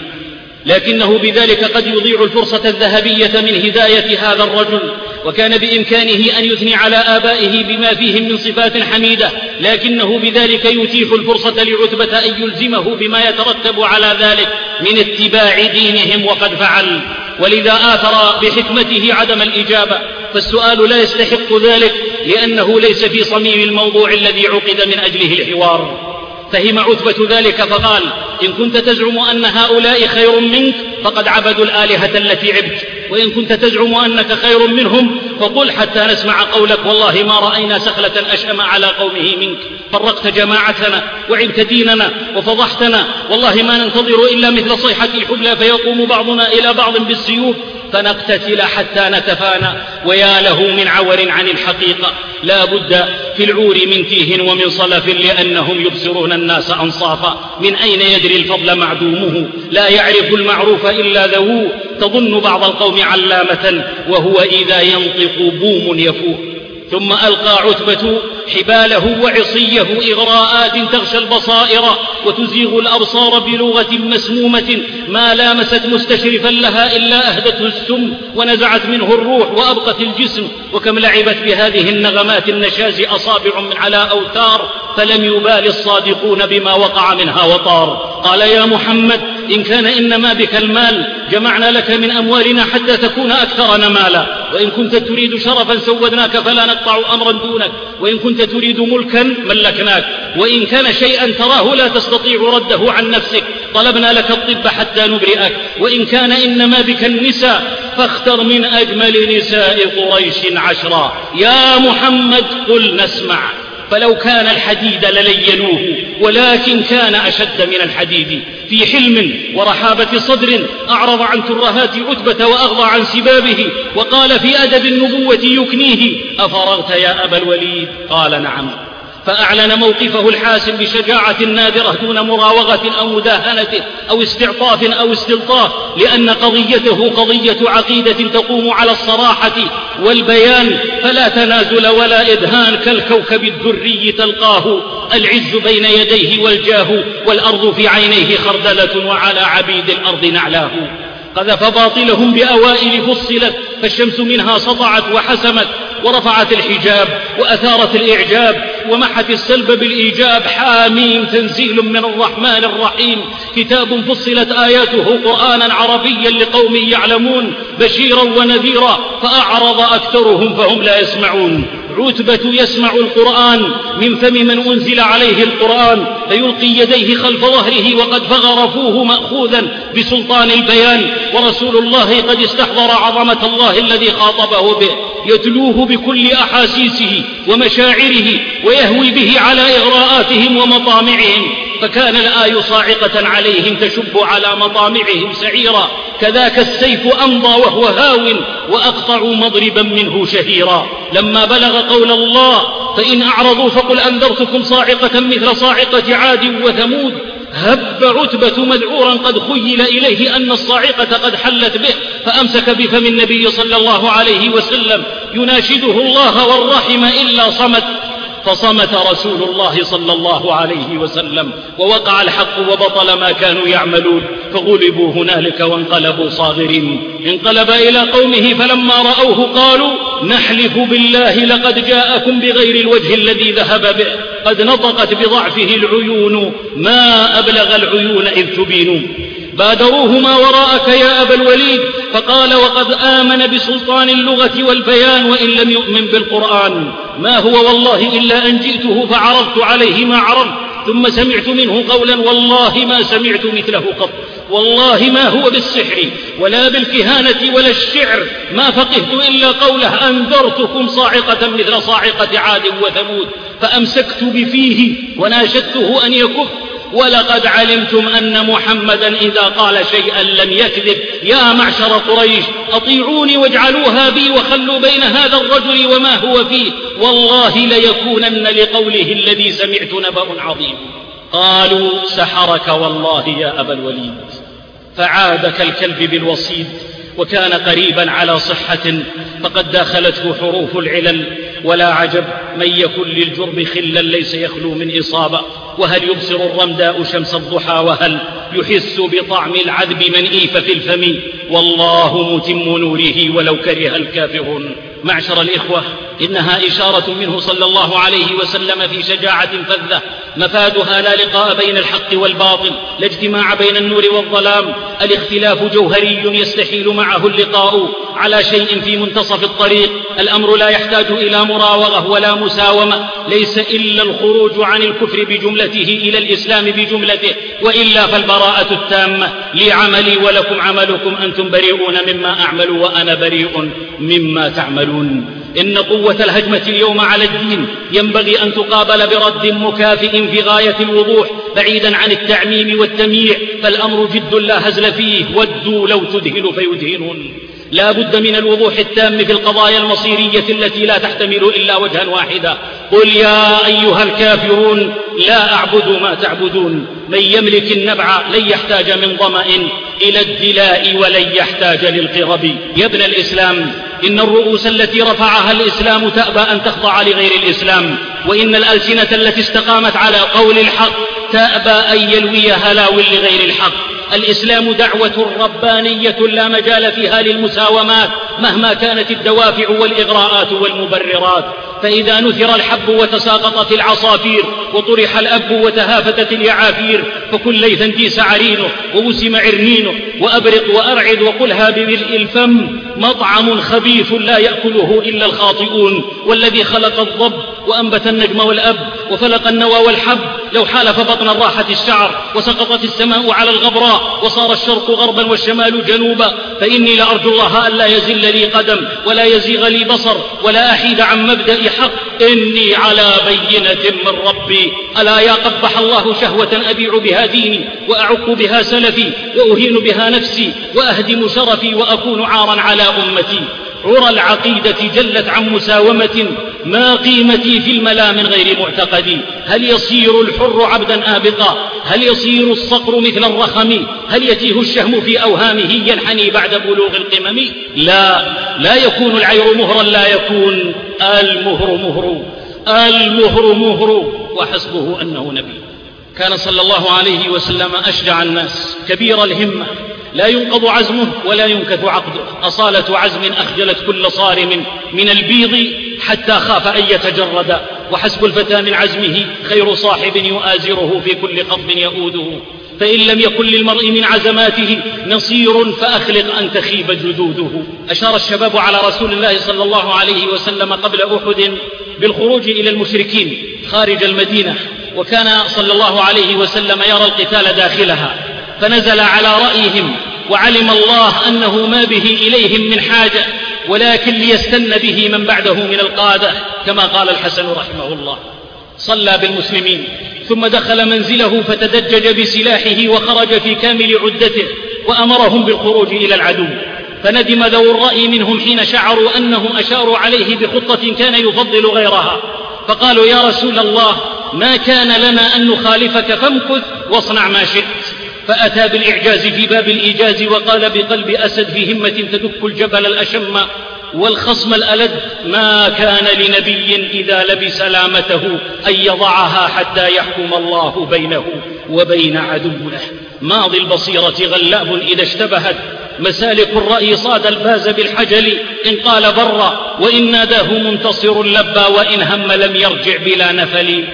لكنه بذلك قد يضيع الفرصة الذهبية من هداية هذا الرجل. وكان بإمكانه أن يثني على آبائه بما فيهم من صفات حميدة، لكنه بذلك يتيح الفرصة لعتبة أن يلزمه بما يترتب على ذلك من اتباع دينهم، وقد فعل. ولذا آثر بحكمته عدم الإجابة، فالسؤال لا يستحق ذلك، لأنه ليس في صميم الموضوع الذي عقد من أجله الحوار. فهم عتبة ذلك فقال: إن كنت تزعم أن هؤلاء خير منك فقد عبدوا الآلهة التي عبت، وإن كنت تزعم أنك خير منهم فقل حتى نسمع قولك. والله ما رأينا سخلة أشأم على قومه منك، فرقت جماعتنا وعبت ديننا وفضحتنا، والله ما ننتظر إلا مثل صيحة الحبلى فيقوم بعضنا إلى بعض بالسيوف فنقتتل حتى نتفانى. ويا له من عور عن الحقيقة، لا بد في العور من تيه ومن صلف، لأنهم يبصرون الناس أنصافا. من أين يدري الفضل معدومه، لا يعرف المعروف إلا ذووه. تظن بعض القوم علامة وهو إذا ينطق بوم يفوه. ثم ألقى عتبة حباله وعصيه إغراءات تغشى البصائر وتزيغ الأبصار بلغة مسمومة ما لامست مستشرفا لها إلا أهدته السم ونزعت منه الروح وأبقت الجسم. وكم لعبت بهذه النغمات النشاز أصابع من على أوتار، فلم يبال الصادقون بما وقع منها وطار. قال: يا محمد إن كان إنما بك المال جمعنا لك من أموالنا حتى تكون أكثرنا مالا، وإن كنت تريد شرفا سودناك فلا نقطع أمرا دونك، وإن كنت تريد ملكا ملكناك، وإن كان شيئا تراه لا تستطيع رده عن نفسك طلبنا لك الطب حتى نبرئك، وإن كان إنما بك النساء فاختر من أجمل نساء قريش 10. يا محمد قل نسمع. فلو كان الحديد للينوه، ولكن كان أشد من الحديد. في حلم ورحابة صدر أعرض عن ترهات عتبة وأغضى عن سبابه، وقال في أدب النبوة يكنيه: أفرغت يا أبا الوليد؟ قال: نعم. فأعلن موقفه الحاسم بشجاعة نادرة دون مراوغة أو مداهنة أو استعطاف أو استلطاف، لأن قضيته قضية عقيدة تقوم على الصراحة والبيان، فلا تنازل ولا إدهان. كالكوكب الدري تلقاه العز بين يديه والجاه، والأرض في عينيه خردلة وعلى عبيد الأرض نعلاه. قذف باطلهم بأوائل فصلت، فالشمس منها سطعت وحسمت ورفعت الحجاب وأثارت الإعجاب ومحت السلب بالإيجاب. حاميم تنزيل من الرحمن الرحيم، كتاب فصلت آياته قرآنا عربيا لقوم يعلمون، بشيرا ونذيرا، فأعرض أكثرهم فهم لا يسمعون. عتبة يسمع القرآن من فم من أنزل عليه القرآن، فيلقي يديه خلف ظهره وقد فغر فوه مأخوذا بسلطان البيان، ورسول الله قد استحضر عظمة الله الذي خاطبه به، يتلوه بكل أحاسيسه ومشاعره ويهوي به على إغراءاتهم ومطامعهم، فكان الآي صاعقة عليهم تشب على مطامعهم سعيرا. كذاك السيف أمضى وهو هاو، وأقطعوا مضربا منه شهيرا. لما بلغ قول الله: فإن أعرضوا فقل أنذرتكم صاعقة مثل صاعقة عاد وثمود، هب عتبة مذعورا قد خيل إليه أن الصاعقة قد حلت به، فأمسك بفم النبي صلى الله عليه وسلم يناشده الله والرحم إلا صمت، فصمت رسول الله صلى الله عليه وسلم، ووقع الحق وبطل ما كانوا يعملون، فغلبوا هنالك وانقلبوا صاغرين. انقلب إلى قومه فلما رأوه قالوا: نحلف بالله لقد جاءكم بغير الوجه الذي ذهب به، قد نطقت بضعفه العيون، ما أبلغ العيون إذ تبين. بادروه ما وراءك يا أبا الوليد، فقال: وقد آمن بسلطان اللغة والبيان وإن لم يؤمن بالقرآن. ما هو والله إلا أن جئته فعرضت عليه ما عرضت، ثم سمعت منه قولا والله ما سمعت مثله قط، والله ما هو بالسحر ولا بالكهانة ولا الشعر، ما فقهت إلا قوله: أنذرتكم صاعقة مثل صاعقة عاد وثمود. فأمسكت بفيه وناشدته أن يكف، ولقد علمتم أن محمدا إذا قال شيئا لم يكذب. يا معشر قريش أطيعوني واجعلوها بي، وخلوا بين هذا الرجل وما هو فيه، والله ليكونن لقوله الذي سمعت نبأ عظيم. قالوا: سحرك والله يا أبا الوليد. فعاد كالكلب بالوصيد، وكان قريبا على صحة، فقد داخلته حروف العلل. ولا عجب من يكن للجرم خلا ليس يخلو من إصابة. وهل يبصر الرمداء شمس الضحى، وهل يحس بطعم العذب من إيف في الفم، والله متم نوره ولو كره الكافرون. معشر الإخوة، إنها إشارة منه صلى الله عليه وسلم في شجاعة فذة مفادها لا لقاء بين الحق والباطل، لا اجتماع بين النور والظلام. الاختلاف جوهري يستحيل معه اللقاء، على شيء في منتصف الطريق. الأمر لا يحتاج إلى مراوغة ولا مساومة، ليس إلا الخروج عن الكفر بجملته إلى الإسلام بجملته، وإلا فالبراءة التامة. لي عملي ولكم عملكم، أنتم بريئون مما أعمل وأنا بريء مما تعملون. إن قوة الهجمة اليوم على الدين ينبغي أن تقابل برد مكافئ في غاية الوضوح، بعيدا عن التعميم والتمييع، فالأمر جد لا هزل فيه، ودوا لو تدهن فيدهنون. لا بد من الوضوح التام في القضايا المصيرية التي لا تحتمل إلا وجها واحدا. قل يا أيها الكافرون لا أعبد ما تعبدون. من يملك النبع لن يحتاج من ظمأ إلى الدلاء ولن يحتاج للقرب. يا ابن الإسلام، إن الرؤوس التي رفعها الإسلام تأبى أن تخضع لغير الإسلام، وإن الألسنة التي استقامت على قول الحق تأبى أن يلويها لاو لغير الحق. الإسلام دعوة ربانية لا مجال فيها للمساومات مهما كانت الدوافع والإغراءات والمبررات. فإذا نثر الحب وتساقطت العصافير وطرح الأب وتهافتت اليعافير، فكن ليثا ديس عرينه ووسم عرنينه، وأبرق وأرعد وقلها بملء الفم. مطعم خبيث لا يأكله إلا الخاطئون. والذي خلق الضب وأنبت النجم والأب وفلق النوى والحب، لو حالف بطنا راحة الشعر وسقطت السماء على الغبراء وصار الشرق غربا والشمال جنوبا، فإني لأرجو الله ألا يزل لي قدم ولا يزيغ لي بصر ولا أحيد عن مبدأ حق، إني على بينة من ربي. ألا يا قبح الله شهوة أبيع بها ديني وأعق بها سلفي وأهين بها نفسي وأهدم شرفي وأكون عارا على أمتي. عرى العقيدة جلت عن مساومة، ما قيمتي في الملا من غير معتقدي. هل يصير الحر عبدا آبقا؟ هل يصير الصقر مثل الرخم؟ هل يتيه الشهم في أوهامه ينحني بعد بلوغ القمم؟ لا يكون العير مهرا، لا يكون المهر مهر وحسبه أنه نبي. كان صلى الله عليه وسلم أشجع الناس، كبير الهمة، لا ينقض عزمه ولا ينكث عقده، أصالة عزم أخجلت كل صارم من البيض حتى خاف أن يتجرد. وحسب الفتى من عزمه خير صاحب يؤازره في كل خطب يؤوده. فإن لم يكن للمرء من عزماته نصير فأخلق أن تخيب جدوده. أشار الشباب على رسول الله صلى الله عليه وسلم قبل أحد بالخروج إلى المشركين خارج المدينة، وكان صلى الله عليه وسلم يرى القتال داخلها، فنزل على رأيهم، وعلم الله أنه ما به إليهم من حاجة، ولكن ليستن به من بعده من القادة، كما قال الحسن رحمه الله. صلى بالمسلمين ثم دخل منزله فتدجج بسلاحه وخرج في كامل عدته، وأمرهم بالخروج إلى العدو. فندم ذو الرأي منهم حين شعروا أنهم أشاروا عليه بخطة كان يفضل غيرها، فقالوا يا رسول الله ما كان لنا أن نخالفك، فامكث واصنع ما شئت. فأتى بالإعجاز في باب الإيجاز، وقال بقلب أسد في همة تدك الجبل الأشم والخصم الألد: ما كان لنبي إذا لبس لامته أن يضعها حتى يحكم الله بينه وبين عدوه. ماضي البصيرة غلاب إذا اشتبهت، مسالك الرأي صاد الباز بالحجل. إن قال برا وإن ناداه منتصر لبى، وإن هم لم يرجع بلا نفل،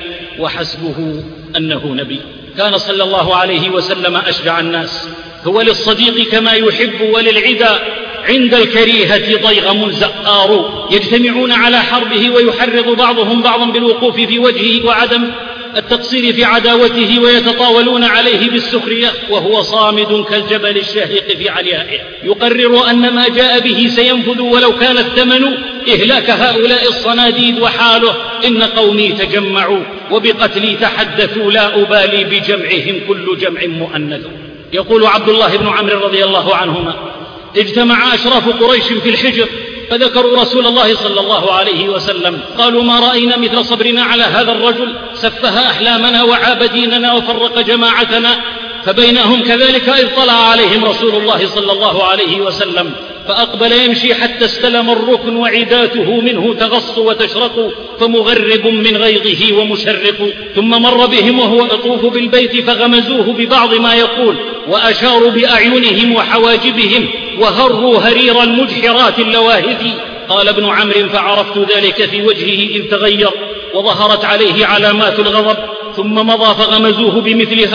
وحسبه أنه نبي. كان صلى الله عليه وسلم أشجع الناس، هو للصديق كما يحب وللعدا عند الكريهة ضيغم زآر. يجتمعون على حربه ويحرض بعضهم بعضا بالوقوف في وجهه وعدم التقصير في عداوته، ويتطاولون عليه بالسخرية وهو صامد كالجبل الشاهق في عليائه، يقرر أن ما جاء به سينفذ ولو كان الثمن إهلاك هؤلاء الصناديد، وحاله: إن قومي تجمعوا وبقتلي تحدثوا، لا أبالي بجمعهم كل جمع مؤنث. يقول عبد الله بن عمرو رضي الله عنهما: اجتمع أشراف قريش في الحجر فذكروا رسول الله صلى الله عليه وسلم، قالوا: ما رأينا مثل صبرنا على هذا الرجل، سفه أحلامنا وعاب ديننا وفرق جماعتنا. فبينهم كذلك إذ طلع عليهم رسول الله صلى الله عليه وسلم، فأقبل يمشي حتى استلم الركن، وعداته منه تغص وتشرق، فمغرب من غيظه ومشرق. ثم مر بهم وهو يطوف بالبيت، فغمزوه ببعض ما يقول، وأشاروا بأعينهم وحواجبهم، وهروا هرير المجحرات اللواهث. قال ابن عمرو: فعرفت ذلك في وجهه إذ تغير وظهرت عليه علامات الغضب، ثم مضى فغمزوه بمثلها،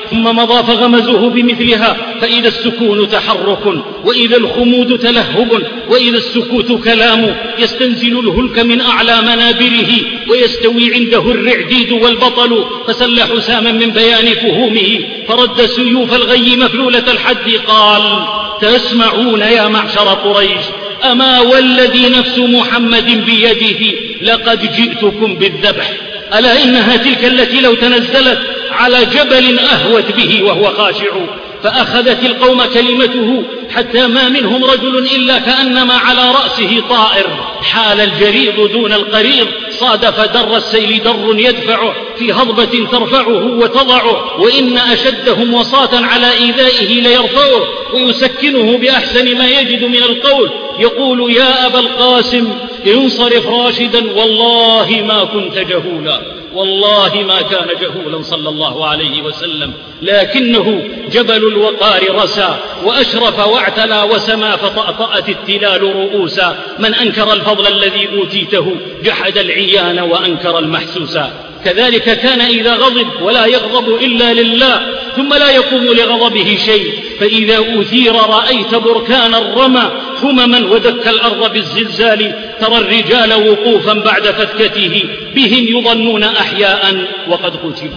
ثم مضى فغمزوه بمثلها، فإذا السكون تحرك، وإذا الخمود تلهب، وإذا السكوت كلام، يستنزل الهلك من أعلى منابره، ويستوي عنده الرعديد والبطل، فسل حساما من بيان فهومه، فرد سيوف الغي مفلولة الحد، قال: تسمعون يا معشر قريش، أما والذي نفس محمد بيده لقد جئتكم بالذبح. ألا إنها تلك التي لو تنزلت على جبل أهوت به وهو خاشع، فأخذت القوم كلمته حتى ما منهم رجل إلا كأنما على رأسه طائر، حال الجريض دون القريض، صادف در السيل در يدفعه في هضبة ترفعه وتضعه، وإن أشدهم وصاة على إيذائه ليرفعه ويسكنه بأحسن ما يجد من القول، يقول: يا أبا القاسم انصرف راشدا، والله ما كنت جهولا، والله ما كان جهولا صلى الله عليه وسلم، لكنه جبل الوقار رسى، وأشرف واعتلى وسما، فطأطأت التلال رؤوسا، من أنكر الفضل الذي أوتيته جحد العيان وأنكر المحسوسا. كذلك كان إذا غضب ولا يغضب إلا لله، ثم لا يقوم لغضبه شيء، فإذا أثير رأيت بركان الرمى همما ودك الأرض بالزلزال، ترى الرجال وقوفا بعد فتكته، بهم يظنون أحياء وقد قتلوا.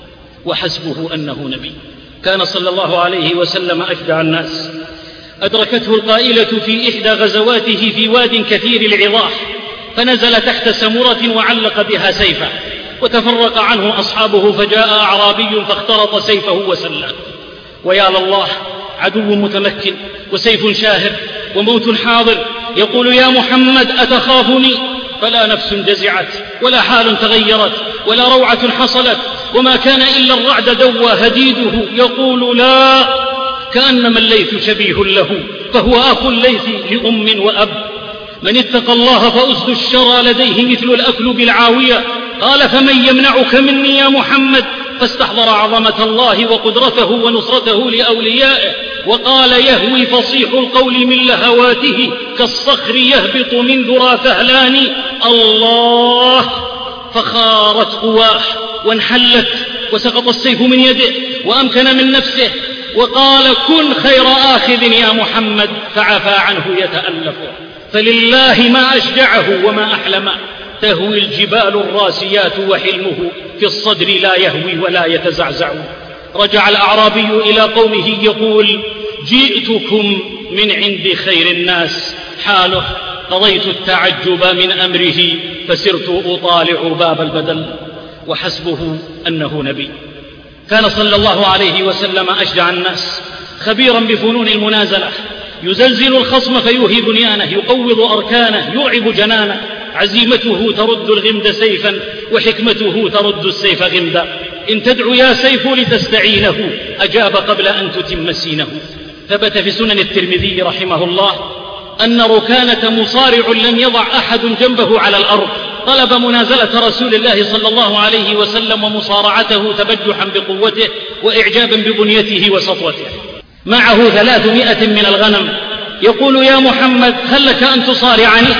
وحسبه أنه نبي. كان صلى الله عليه وسلم أشجع الناس، أدركته القائلة في إحدى غزواته في واد كثير العضاح، فنزل تحت سمرة وعلق بها سيفه، وتفرق عنه أصحابه، فجاء أعرابي فاخترط سيفه وسلاه. ويا لله، عدو متمكن وسيف شاهر وموت حاضر، يقول: يا محمد أتخافني؟ فلا نفس جزعت، ولا حال تغيرت، ولا روعة حصلت، وما كان إلا الرعد دوى هديده، يقول: لا، كأنما الليث شبيه له، فهو أخو الليث لأم وأب. من اتقى الله فأسد الشرى لديه مثل الأكل بالعاوية. قال: فمن يمنعك مني يا محمد؟ فاستحضر عظمة الله وقدرته ونصرته لأوليائه، وقال: يهوي فصيح القول من لهواته، كالصخر يهبط من ذرى فهلان. الله! فخارت قواه وانحلت، وسقط السيف من يده وأمكن من نفسه، وقال: كن خير آخذ يا محمد، فعفى عنه يتألفه. فلله ما أشجعه وما أحلمه، تهوي الجبال الراسيات وحلمه في الصدر لا يهوي ولا يتزعزع. رجع الأعرابي إلى قومه يقول: جئتكم من عند خير الناس، حاله: قضيت التعجب من أمره، فسرت أطالع باب البدل. وحسبه أنه نبي. كان صلى الله عليه وسلم أشجع الناس، خبيرا بفنون المنازلة، يزلزل الخصم فيوهي بنيانه، يقوض أركانه، يرعب جنانه، عزيمته ترد الغمد سيفا، وحكمته ترد السيف غمدا. إن تدعو يا سيف لتستعينه، أجاب قبل أن تتم سينه. ثبت في سنن الترمذي رحمه الله أن ركانة مصارع لم يضع أحد جنبه على الأرض، طلب منازلة رسول الله صلى الله عليه وسلم ومصارعته تبجحا بقوته وإعجابا ببنيته وسطوته. معه 300 من الغنم، يقول: يا محمد، هل لك أن تصارعني؟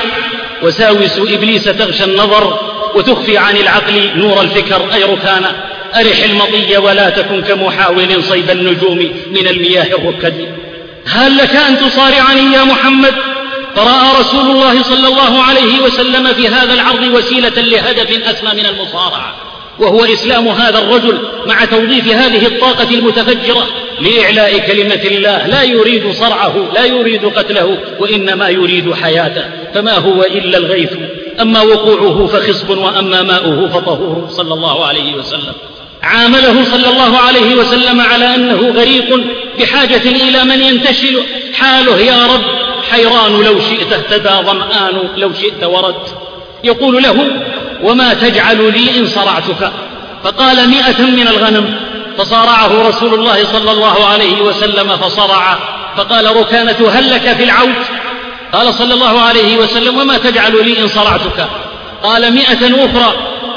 وساوس إبليس تغشى النظر وتخفي عن العقل نور الفكر، أي ركانة، أرح المطي ولا تكن كمحاول صيد النجوم من المياه الركد. هل لك أن تصارعني يا محمد؟ فرأى رسول الله صلى الله عليه وسلم في هذا العرض وسيلة لهدف أسمى من المصارعة، وهو إسلام هذا الرجل مع توظيف هذه الطاقة المتفجرة لإعلاء كلمة الله. لا يريد صرعه، لا يريد قتله، وإنما يريد حياته، فما هو إلا الغيث، أما وقوعه فخصب، وأما ماؤه فطهور صلى الله عليه وسلم. عامله صلى الله عليه وسلم على أنه غريق بحاجة إلى من ينتشل حاله: يا رب، حيران لو شئت اهتدى، ظمآن لو شئت ورد. يقول له: وما تجعل لي إن صرعتك؟ فقال: 100 من الغنم. فصارعه رسول الله صلى الله عليه وسلم فصرع، فقال ركانة: هل لك في العود؟ قال صلى الله عليه وسلم: وما تجعل لي إن صرعتك؟ قال: 100 أخرى.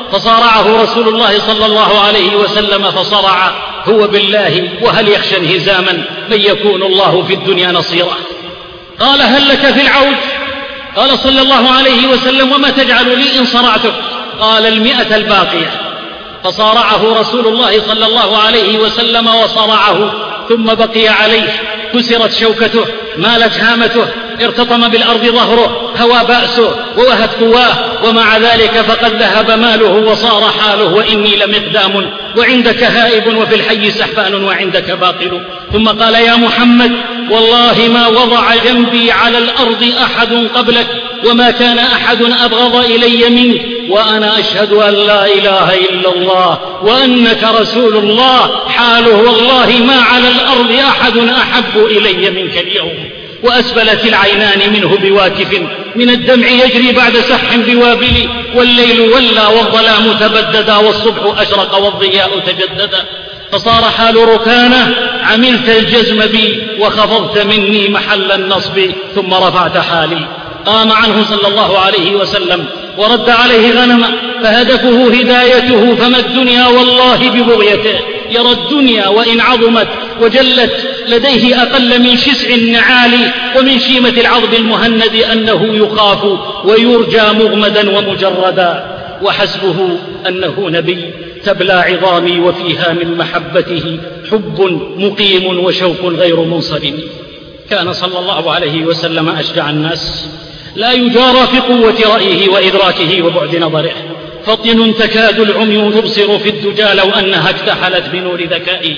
فصارعه رسول الله صلى الله عليه وسلم فصرع هو بالله: وهل يخشى انهزاما من يكون الله في الدنيا نصيرا؟ قال: هل لك في العود؟ قال صلى الله عليه وسلم: وما تجعل لي إن صرعتك؟ قال: 100 الباقية. فصارعه رسول الله صلى الله عليه وسلم وصرعه، ثم بقي عليه، كسرت شوكته، مالت هامته، ارتطم بالأرض ظهره، هوى بأسه ووهت قواه، ومع ذلك فقد ذهب ماله وصار حاله وإني لمقدام وعندك هائب وفي الحي سحبان وعندك باطل. ثم قال: يا محمد والله ما وضع جنبي على الأرض أحد قبلك وما كان أحد أبغض إلي منك، وأنا أشهد أن لا إله إلا الله وأنك رسول الله، حاله والله ما على الأرض أحد أحب إلي منك اليوم. وأسفلت العينان منه بواكف من الدمع يجري بعد سح بوابل، والليل ولى والظلام تبددا والصبح أشرق والضياء تجددا. فصار حال ركانه: عملت الجزم بي وخفضت مني محل النصب ثم رفعت حالي. قام عنه صلى الله عليه وسلم ورد عليه غنما، فهدفه هدايته، فما الدنيا والله ببغيته. يرى الدنيا وإن عظمت وجلت لديه أقل من شسع النعال ومن شيمة العظم المهند أنه يخاف ويرجى مغمدا ومجردا، وحسبه أنه نبي تبلى عظامي وفيها من محبته حب مقيم وشوق غير منصرم. كان صلى الله عليه وسلم أشجع الناس، لا يجارى في قوة رأيه وإدراكه وبعد نظره، فطن تكاد العمي تبصر في الدجى لو أنها اكتحلت بنور ذكائه.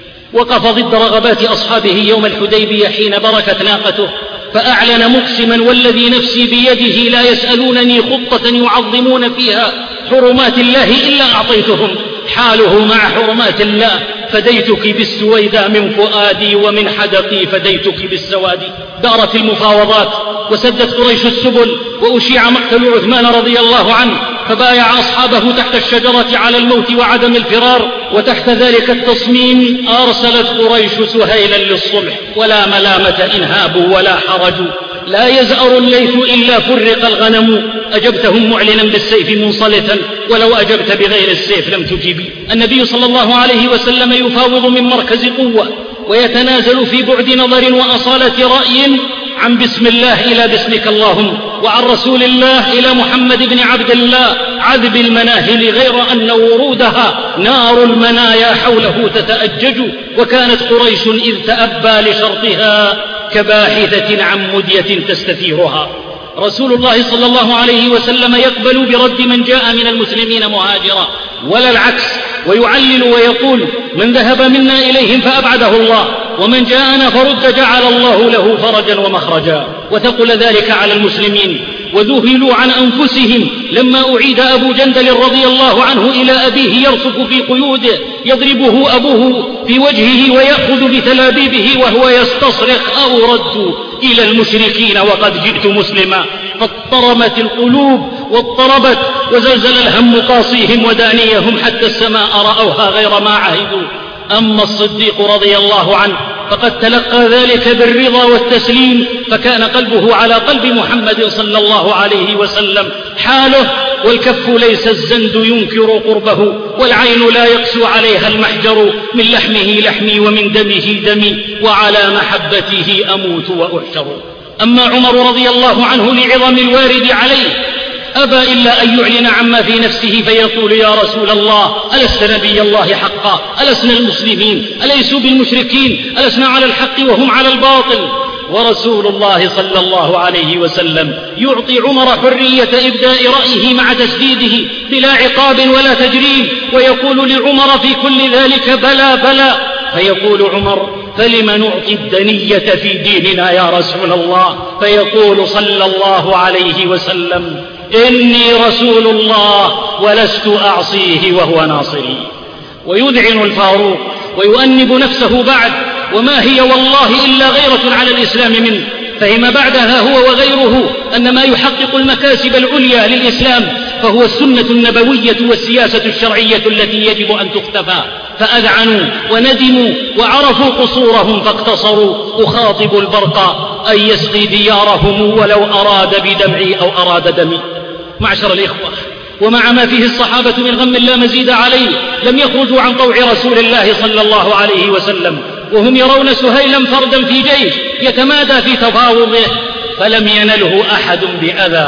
وقف ضد رغبات أصحابه يوم الحديبية حين بركت ناقته، فأعلن مقسما: والذي نفسي بيده لا يسألونني خطة يعظمون فيها حرمات الله إلا أعطيتهم. حاله مع حرمات الله: فديتك بالسويدى من فؤادي ومن حدقي فديتك بالسواد. دارت المفاوضات وسدت قريش السبل، وأشيع مقتل عثمان رضي الله عنه، فبايع أصحابه تحت الشجرة على الموت وعدم الفرار. وتحت ذلك التصميم أرسلت قريش سهيلا للصلح، ولا ملامة إن هابوا ولا حرجوا. لا يزأر الليث إلا فرق الغنم، أجبتهم معلنا بالسيف منصلتا، ولو أجبت بغير السيف لم تجب. النبي صلى الله عليه وسلم يفاوض من مركز قوة، ويتنازل في بعد نظر وأصالة رأي عن بسم الله إلى باسمك اللهم، وعن رسول الله إلى محمد بن عبد الله، عذب المناهل غير أن ورودها نار المنايا حوله تتأجج. وكانت قريش إذ تأبى لشرطها كباحثة عن مدية تستثيرها. رسول الله صلى الله عليه وسلم يقبل برد من جاء من المسلمين مهاجرا ولا العكس، ويعلل ويقول: من ذهب منا إليهم فأبعده الله، ومن جاءنا فرد جعل الله له فرجا ومخرجا. وثقل ذلك على المسلمين وذهلوا عن أنفسهم لما أعيد أبو جندل رضي الله عنه إلى أبيه يرصف في قيوده، يضربه أبوه في وجهه ويأخذ بتلابيبه وهو يستصرخ: أو ردوا إلى المشركين وقد جئت مسلما. فاضطرمت القلوب واضطربت، وزلزل الهم قاصيهم ودانيهم حتى السماء رأوها غير ما عهدوا. أما الصديق رضي الله عنه فقد تلقى ذلك بالرضا والتسليم، فكان قلبه على قلب محمد صلى الله عليه وسلم. حاله: والكف ليس الزند ينكر قربه، والعين لا يقسو عليها المحجر، من لحمه لحمي ومن دمه دمي، وعلى محبته أموت وأحشر. أما عمر رضي الله عنه لعظم الوارد عليه أبى إلا أن يعلن عما في نفسه فيقول: يا رسول الله، ألست نبي الله حقا؟ ألسنا المسلمين؟ أليسوا بالمشركين؟ ألسنا على الحق وهم على الباطل؟ ورسول الله صلى الله عليه وسلم يعطي عمر حرية إبداء رأيه مع تسديده بلا عقاب ولا تجريم، ويقول لعمر في كل ذلك: بلى بلى. فيقول عمر: فلم نعطي الدنية في ديننا يا رسول الله؟ فيقول صلى الله عليه وسلم: إني رسول الله ولست أعصيه وهو ناصري. ويذعن الفاروق ويؤنب نفسه بعد: وما هي والله إلا غيرة على الإسلام منه. فهم بعدها هو وغيره أن ما يحقق المكاسب العليا للإسلام فهو السنة النبوية والسياسة الشرعية التي يجب أن تختفى. فأذعنوا وندموا وعرفوا قصورهم فاقتصروا. أخاطب البرق أن يسقي ديارهم ولو أراد بدمعي أو أراد دمي. معشر الإخوة، ومع ما فيه الصحابة من غم لا مزيد عليه، لم يخرجوا عن طوع رسول الله صلى الله عليه وسلم، وهم يرون سهيلا فردا في جيش يتمادى في تفاوضه، فلم ينله أحد بأذى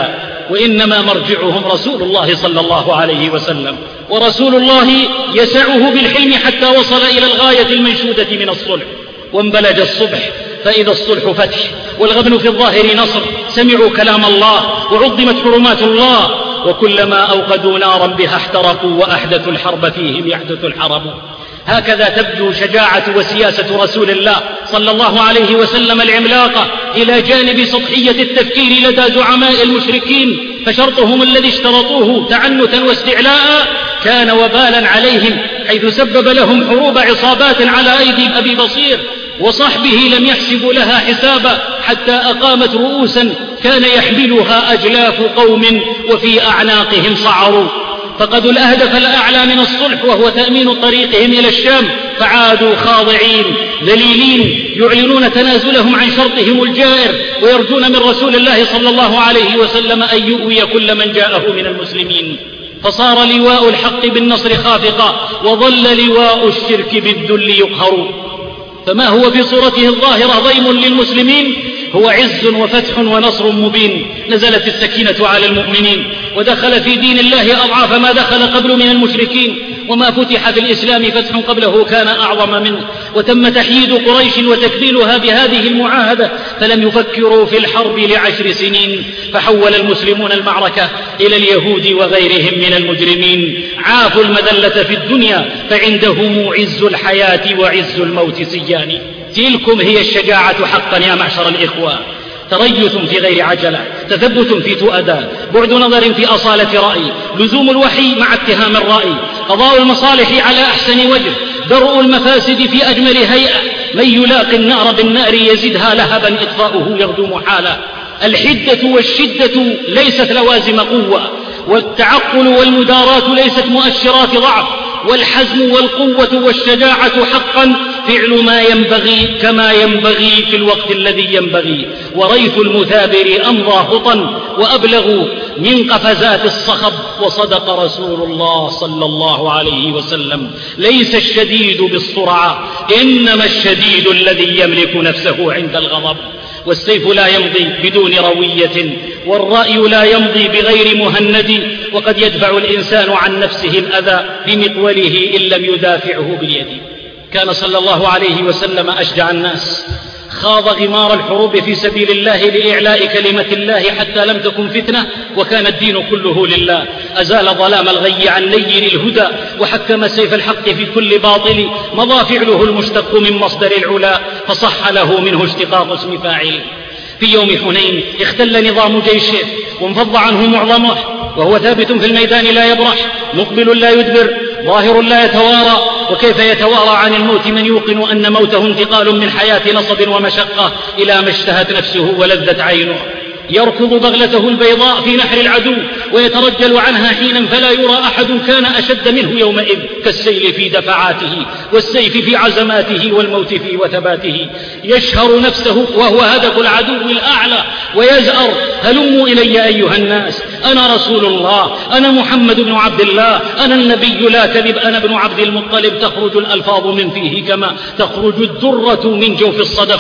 وإنما مرجعهم رسول الله صلى الله عليه وسلم. ورسول الله يسعه بالحلم حتى وصل إلى الغاية المنشودة من الصلح. وانبلج الصبح فإذا الصلح فتح، والغبن في الظاهر نصر. سمعوا كلام الله وعظمت حرمات الله، وكلما أوقدوا نارا بها احترقوا، وأحدثوا الحرب فيهم يحدث الحرب. هكذا تبدو شجاعة وسياسة رسول الله صلى الله عليه وسلم العملاقة، إلى جانب سطحية التفكير لدى زعماء المشركين، فشرطهم الذي اشترطوه تعنتا واستعلاء كان وبالا عليهم، حيث سبب لهم حروب عصابات على أيدي أبي بصير وصحبه لم يحسبوا لها حسابا، حتى أقامت رؤوسا كان يحملها أجلاف قوم وفي أعناقهم صعروا. فقدوا الأهدف الأعلى من الصلح، وهو تأمين طريقهم إلى الشام، فعادوا خاضعين ذليلين يعلنون تنازلهم عن شرطهم الجائر، ويرجون من رسول الله صلى الله عليه وسلم أن يؤوي كل من جاءه من المسلمين. فصار لواء الحق بالنصر خافقا، وظل لواء الشرك بالذل يقهر. فما هو في صورته الظاهرة ضيم للمسلمين هو عز وفتح ونصر مبين. نزلت السكينة على المؤمنين، ودخل في دين الله أضعاف ما دخل قبل من المشركين، وما فتح في الإسلام فتح قبله كان أعظم منه. وتم تحييد قريش وتكبيلها بهذه المعاهدة، فلم يفكروا في الحرب ل10 سنين، فحول المسلمون المعركة إلى اليهود وغيرهم من المجرمين. عافوا المذلة في الدنيا، فعندهم عز الحياة وعز الموت سيان. تلكم هي الشجاعة حقا يا معشر الإخوة. تريث في غير عجلة، تثبت في تؤدى، بعد نظر في أصالة رأي، لزوم الوحي مع اتهام الرأي، قضاء المصالح على أحسن وجه، درء المفاسد في أجمل هيئة. من يلاقي النار بالنار يزدها لهبا إطفاؤه يغدو محالا. الحدة والشدة ليست لوازم قوة، والتعقل والمداراة ليست مؤشرات ضعف، والحزم والقوة والشجاعة حقا فعل ما ينبغي كما ينبغي في الوقت الذي ينبغي. وريث المثابر أمضى خطا وأبلغ من قفزات الصخب. وصدق رسول الله صلى الله عليه وسلم: ليس الشديد بالسرعة، إنما الشديد الذي يملك نفسه عند الغضب. والسيف لا يمضي بدون روية، والرأي لا يمضي بغير مهند، وقد يدفع الإنسان عن نفسه الأذى بمقوله إن لم يدافعه باليد. كان صلى الله عليه وسلم أشجع الناس، خاض غمار الحروب في سبيل الله لإعلاء كلمة الله حتى لم تكن فتنة، وكان الدين كله لله. أزال ظلام الغي عن ليل الهدى، وحكم سيف الحق في كل باطل. مضى فعله المشتق من مصدر العلا، فصح له منه اشتقاق اسم فاعل. في يوم حنين اختل نظام جيشه وانفض عنه معظمه، وهو ثابت في الميدان لا يبرح، مقبل لا يدبر، ظاهر لا يتوارى. وكيف يتوارى عن الموت من يوقن أن موته انتقال من حياة نصب ومشقة إلى ما اشتهت نفسه ولذت عينه؟ يركض بغلته البيضاء في نحر العدو، ويترجل عنها حينا فلا يرى أحد كان أشد منه يومئذ، كالسيل في دفعاته، والسيف في عزماته، والموت في وثباته. يشهر نفسه وهو هدف العدو الأعلى، ويزأر: هلموا إلي أيها الناس، أنا رسول الله، أنا محمد بن عبد الله، أنا النبي لا كذب، أنا ابن عبد المطلب. تخرج الألفاظ من فيه كما تخرج الدرة من جوف الصدف.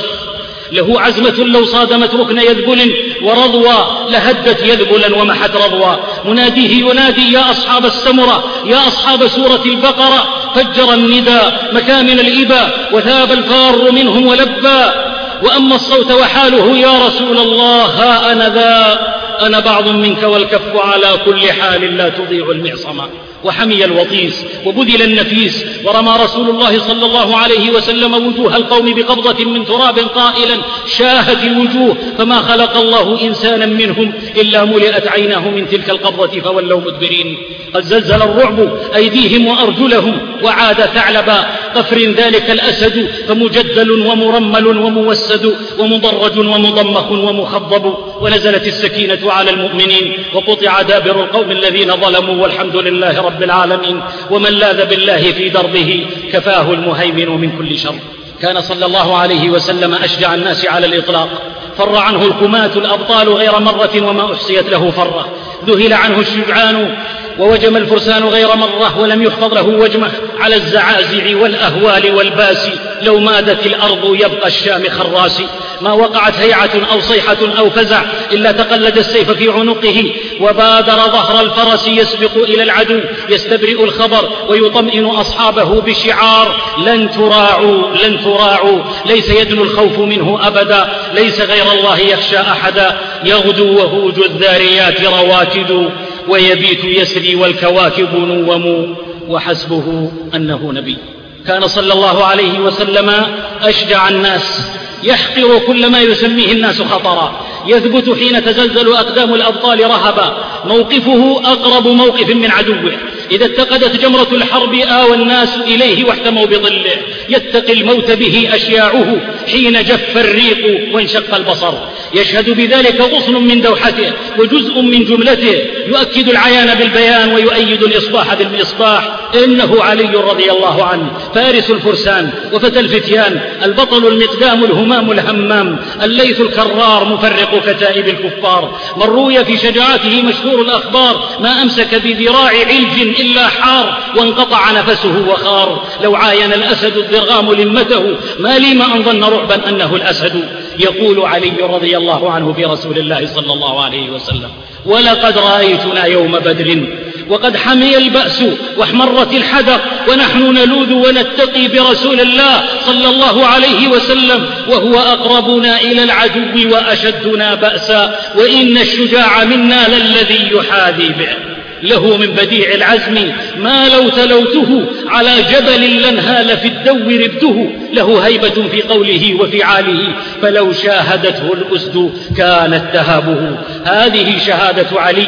له عزمة لو صادمت ركن يذبل ورضوى، لهدت يذبلا ومحت رضوى. مناديه ينادي: يا أصحاب السمرة، يا أصحاب سورة البقرة. فجر الندى مكامن الإبا، وثاب الفار منهم ولبى. وأما الصوت وحاله: يا رسول الله، ها أنا ذا، أنا بعض منك والكف على كل حال لا تضيع المعصمة. وحمي الوطيس وبذل النفيس، ورمى رسول الله صلى الله عليه وسلم وجوه القوم بقبضة من تراب قائلا: شاهت الوجوه، فما خلق الله إنسانا منهم إلا ملئت عيناه من تلك القبضة فولوا مدبرين. قد زلزل الرعب أيديهم وأرجلهم، وعاد ثعلبا قفر ذلك الأسد، فمجدل ومرمل وموسد، ومضرج ومضمخ ومخضب. ونزلت السكينة على المؤمنين، وقطع دابر القوم الذين ظلموا، والحمد لله رب العالمين. ومن لاذ بالله في دربه كفاه المهيمن من كل شر. كان صلى الله عليه وسلم أشجع الناس على الإطلاق، فر عنه الكماة الأبطال غير مرة وما أحصيت له فرة، ذهل عنه الشجعان ووجم الفرسان غير مرة، ولم يحفظ له وجمه على الزعازع والأهوال والباس. لو مادت الأرض يبقى الشام خراس، ما وقعت هيعة أو صيحة أو فزع إلا تقلد السيف في عنقه وبادر ظهر الفرس يسبق إلى العدو يستبرئ الخبر ويطمئن أصحابه بشعار: لن تراعوا، ليس يدنو الخوف منه أبدا، ليس غير الله يخشى أحدا، يغدو وهوج الذاريات رواكد، ويبيت يسري والكواكب نوم، وحسبه أنه نبي. كان صلى الله عليه وسلم أشجع الناس، يحقر كل ما يسميه الناس خطرا، يثبت حين تزلزل أقدام الأبطال رهبا، موقفه أقرب موقف من عدوه، إذا اتقدت جمرة الحرب آوى الناس إليه واحتموا بظله، يتقي الموت به أشياعه حين جف الريق وانشق البصر، يشهد بذلك غصن من دوحته وجزء من جملته، يؤكد العيان بالبيان ويؤيد الإصباح بالمصباح. إنه علي رضي الله عنه، فارس الفرسان وفتى الفتيان، البطل المقدام الهمام الهمام، الليث الكرار مفرق كتائب الكفار، من روي في شجاعته مشهور الأخبار، ما أمسك بذراع علج إلا حار، وانقطع نفسه وخار، لو عاين الأسد الضرغام لمته ما لم أن ظن رعبا أنه الأسد. يقول علي رضي الله عنه في رسول الله صلى الله عليه وسلم: ولقد رأيتنا يوم بدر وقد حمي البأس واحمرت الحدق، ونحن نلوذ ونتقي برسول الله صلى الله عليه وسلم، وهو أقربنا إلى العدو وأشدنا بأسا، وإن الشجاع منا للذي يحاذي به، له من بديع العزم ما لو تلوته، على جبل لنهال في الدو ربته، له هيبة في قوله وفعاله، فلو شاهدته الأسد كانت تهابه. هذه شهادة علي،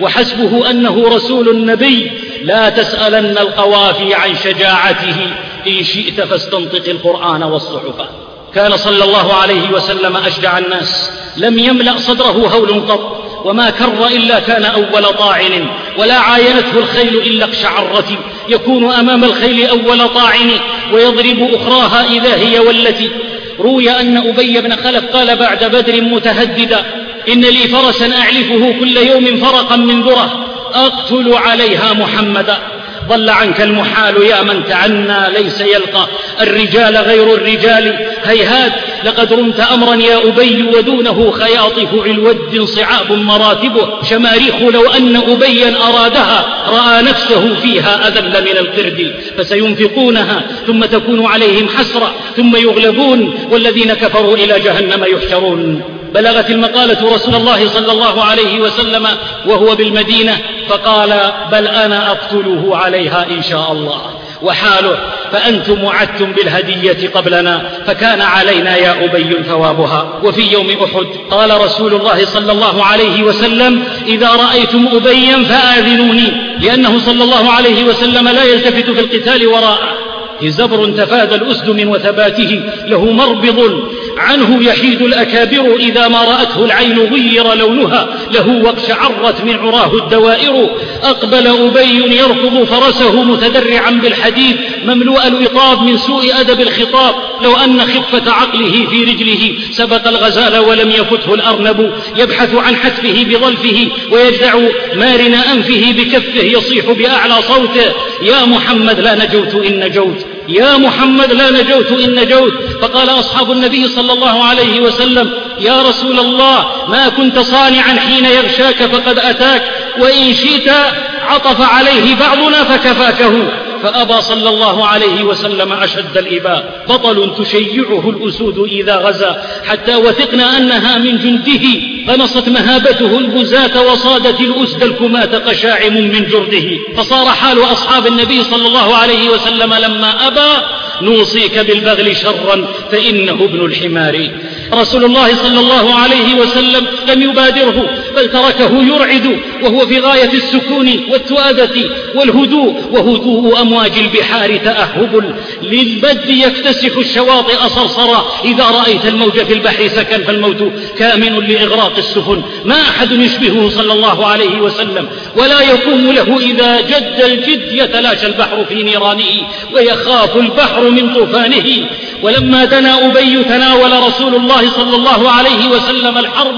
وحسبه أنه رسول النبي. لا تسألن القوافي عن شجاعته، إن شئت فاستنطق القرآن والصحف. كان صلى الله عليه وسلم أشجع الناس، لم يملأ صدره هول قط، وما كر إلا كان أول طاعن، ولا عاينته الخيل إلا اقشعرت، يكون أمام الخيل أول طاعن، ويضرب أخراها إذا هي والتي. روي أن أبي بن خلف قال بعد بدر متهددا: إن لي فرسا أعلفه كل يوم فرقا من ذرة، أقتل عليها محمدا. ضل عنك المحال يا من تعنى، ليس يلقى الرجال غير الرجال، هيهات لقد رمت أمرا يا أبي، ودونه خياطف الود صعاب مراتبه، شماريخ لو أن أبيا أرادها، رأى نفسه فيها أذل من القرد، فسينفقونها ثم تكون عليهم حسرة ثم يغلبون، والذين كفروا إلى جهنم يحشرون. بلغت المقالة رسول الله صلى الله عليه وسلم وهو بالمدينة، فقال: بل أنا أقتله عليها إن شاء الله. وحاله: فأنتم وعدتم بالهدية قبلنا، فكان علينا يا أبي ثوابها. وفي يوم أحد قال رسول الله صلى الله عليه وسلم: إذا رأيتم أبيا فآذنوني، لأنه صلى الله عليه وسلم لا يلتفت في القتال وراءه. زبر تفادى الأسد من وثباته، له مربض عنه يحيد الأكابر، إذا ما رأته العين غير لونها، له واقشعرت من عراه الدوائر. أقبل أبي يركض فرسه متدرعا بالحديد، مملوء الوطاب من سوء أدب الخطاب، لو أن خفة عقله في رجله سبق الغزال ولم يفته الأرنب، يبحث عن حتفه بظلفه ويجدع مارن أنفه بكفه، يصيح بأعلى صوته: يا محمد لا نجوت إن نجوت، يا محمد لا نجوت إن نجوت. فقال أصحاب النبي صلى الله عليه وسلم: يا رسول الله، ما كنت صانعا حين يغشاك فقد أتاك، وإن شئت عطف عليه بعضنا فكفاكه. فأبى صلى الله عليه وسلم أشد الإباء، بطل تشيعه الأسود إذا غزا، حتى وثقنا أنها من جنده، فنصت مهابته البزاة، وصادت الأسد الكماة قشاعم من جرده. فصار حال أصحاب النبي صلى الله عليه وسلم لما أبى: نوصيك بالبغل شرا فإنه ابن الحمار. رسول الله صلى الله عليه وسلم لم يبادره، بل تركه يرعد وهو في غاية السكون والتؤدة والهدوء، وهدوء أمواج البحار تأهب للبد، يكتسح الشواطئ صرصرا، إذا رأيت الموج في البحر سكن، فالموت كامن لإغراق السفن. ما أحد يشبهه صلى الله عليه وسلم، ولا يقوم له إذا جد الجد، يتلاشى البحر في نيرانه، ويخاف البحر من طوفانه. ولما دنا أبي تناول رسول الله صلى الله عليه وسلم الحرب،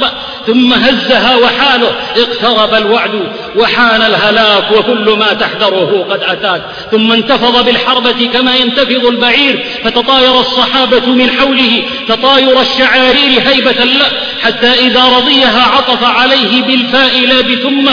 ثم هزها وحاله اقترب الوعد وحان الهلاك وكل ما تحذره قد أتاك. ثم انتفض بالحربة كما ينتفض البعير، فتطاير الصحابة من حوله تطاير الشعارير هيبة له، حتى إذا رضيها عطف عليه بالفاء لا بثم،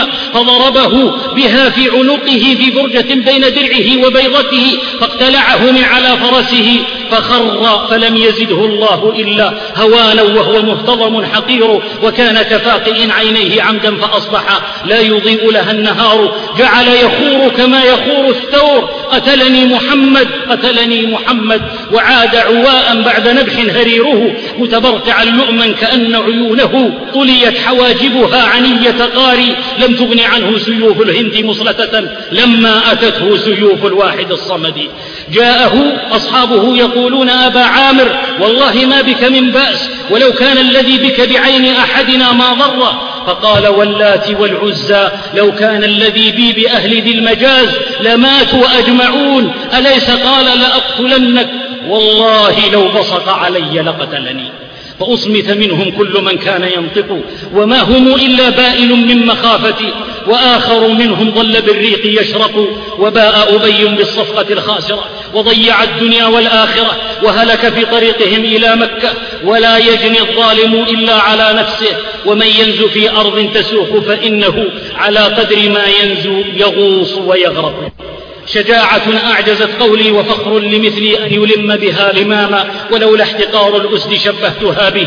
فضربه بها في عنقه في فرجة بين درعه وبيضته، فاقتلعه من على فرسه فخر، فلم يزده الله إلا هوانا وهو مهتضم حقير، وكان كفاقئ عينيه عمدا فأصبح لا يضيء لها النهار. جعل يخور كما يخور الثور، قتلني محمد قتلني محمد، وعاد عواء بعد نبح هريره، متبرقعا لؤما كأن عيونه طليت حواجبها عنية قاري، لم تغن عنه سيوف الهند مصلتة لما أتته سيوف الواحد الصمد. جاءه أصحابه يقولون أبا عامر والله ما بك من بأس، ولو كان الذي بك بعين أحدنا ما ضر. فقال واللات والعزى لو كان الذي بي بأهل ذي المجاز لماتوا أجمعون، أليس قال لأقتلنك؟ والله لو بصق علي لقتلني. فأصمت منهم كل من كان ينطق، وما هم إلا بائل من مخافتي، وآخر منهم ظل بالريق يشرق. وباء أبي بالصفقة الخاسرة، وضيع الدنيا والآخرة، وهلك في طريقهم إلى مكة. ولا يجني الظالم إلا على نفسه، ومن ينزو في أرض تسوق فإنه على قدر ما ينزو يغوص ويغرق. شجاعة أعجزت قولي، وفخر لمثلي أن يلم بها لماما، ولولا احتقار الأسد شبهتها به،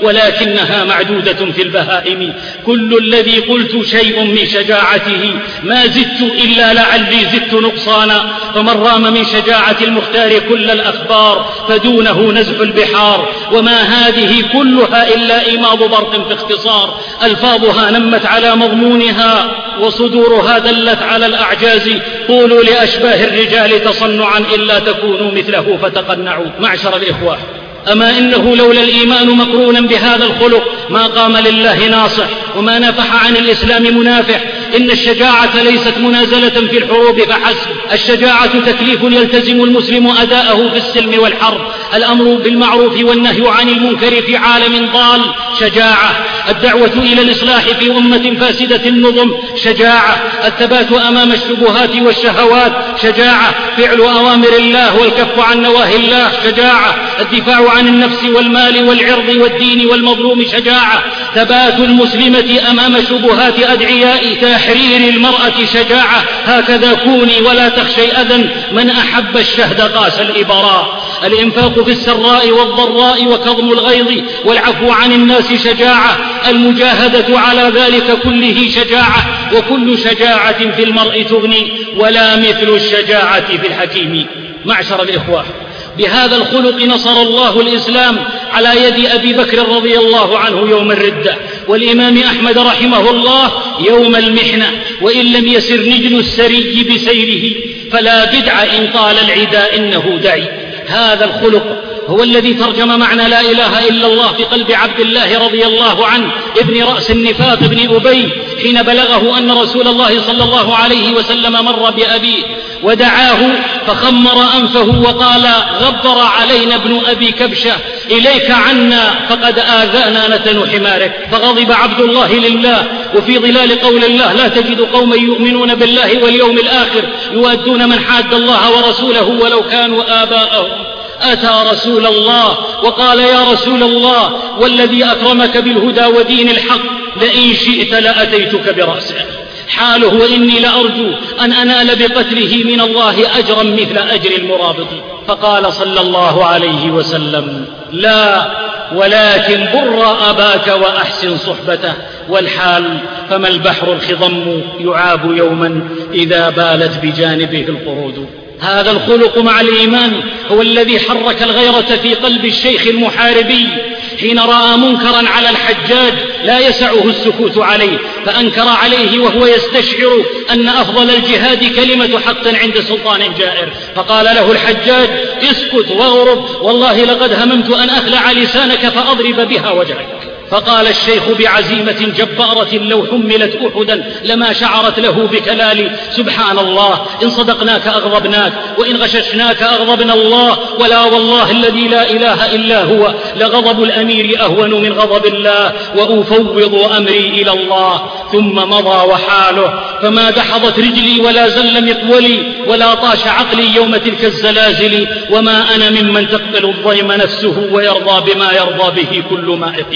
ولكنها معدودة في البهائم. كل الذي قلت شيء من شجاعته، ما زدت إلا لعلي زدت نقصانا. فمن رام من شجاعة المختار كل الأخبار، فدونه نزح البحار. وما هذه كلها إلا إيماض برق في اختصار، ألفاظها نمت على مضمونها، وصدورها دلت على الأعجاز. قولوا لأشباه الرجال تصنعا إلا تكونوا مثله فتقنعوا. معشر الإخوة، أما إنه لولا الإيمان مقرونا بهذا الخلق ما قام لله ناصح، وما نافح عن الإسلام منافح. إن الشجاعة ليست منازلة في الحروب فحسب، الشجاعة تكليف يلتزم المسلم أداءه في السلم والحرب، الأمر بالمعروف والنهي عن المنكر في عالم ضال شجاعة، الدعوة إلى الإصلاح في أمة فاسدة النظم شجاعة، الثبات أمام الشبهات والشهوات شجاعة، فعل أوامر الله والكف عن نواهي الله شجاعة، الدفاع عن النفس والمال والعرض والدين والمظلوم شجاعة، ثبات المسلمة أمام شبهات أدعياء، تحرير المرأة شجاعة. هكذا كوني ولا تخشي أذى، من أحب الشهد قاس الإبراء، الإنفاق في السراء والضراء وكظم الغيظ والعفو عن الناس شجاعة، المجاهدة على ذلك كله شجاعة. وكل شجاعة في المرء تغني، ولا مثل الشجاعة في الحكيم. معشر الإخوة، بهذا الخلق نصر الله الإسلام على يد أبي بكر رضي الله عنه يوم الردة، والإمام أحمد رحمه الله يوم المحنة. وإن لم يسر نجل السري بسيره فلا بدع إن طال العدا إنه دعي. هذا الخلق هو الذي ترجم معنى لا إله إلا الله في قلب عبد الله رضي الله عنه ابن رأس النفاق ابن أبي، حين بلغه أن رسول الله صلى الله عليه وسلم مر بأبيه ودعاه فخمر أنفه وقال: غبر علينا ابن أبي كبشة، إليك عنا فقد آذانا نتن حمارك. فغضب عبد الله لله. وفي ظلال قول الله: لا تجد قوما يؤمنون بالله واليوم الآخر يؤدون من حاد الله ورسوله ولو كانوا آباءهم. أتى رسول الله وقال: يا رسول الله، والذي أكرمك بالهدى ودين الحق، لئن شئت لأتيتك برأسه. حاله: وإني لأرجو أن أنال بقتله من الله أجرا مثل أجر المرابط. فقال صلى الله عليه وسلم: لا، ولكن بر أباك وأحسن صحبته. والحال: فما البحر الخضم يعاب يوما إذا بالت بجانبه القرود. هذا الخلق مع الإيمان هو الذي حرك الغيرة في قلب الشيخ المحاربي حين رأى منكرا على الحجاج لا يسعه السكوت عليه، فأنكر عليه وهو يستشعر أن أفضل الجهاد كلمة حق عند سلطان جائر. فقال له الحجاج: اسكت واغرب، والله لقد هممت أن أخلع لسانك فأضرب بها وجهك. فقال الشيخ بعزيمة جبارة: لو حملت أحدا لما شعرت له بكلالي. سبحان الله، إن صدقناك أغضبناك، وإن غششناك أغضبنا الله، ولا والله الذي لا إله إلا هو لغضب الأمير أهون من غضب الله، وأفوض أمري إلى الله. ثم مضى وحاله، فما دحضت رجلي ولا زل مقولي ولا طاش عقلي يوم تلك الزلازل، وما أنا ممن تقبل الضيم نفسه ويرضى بما يرضى به كل مائق.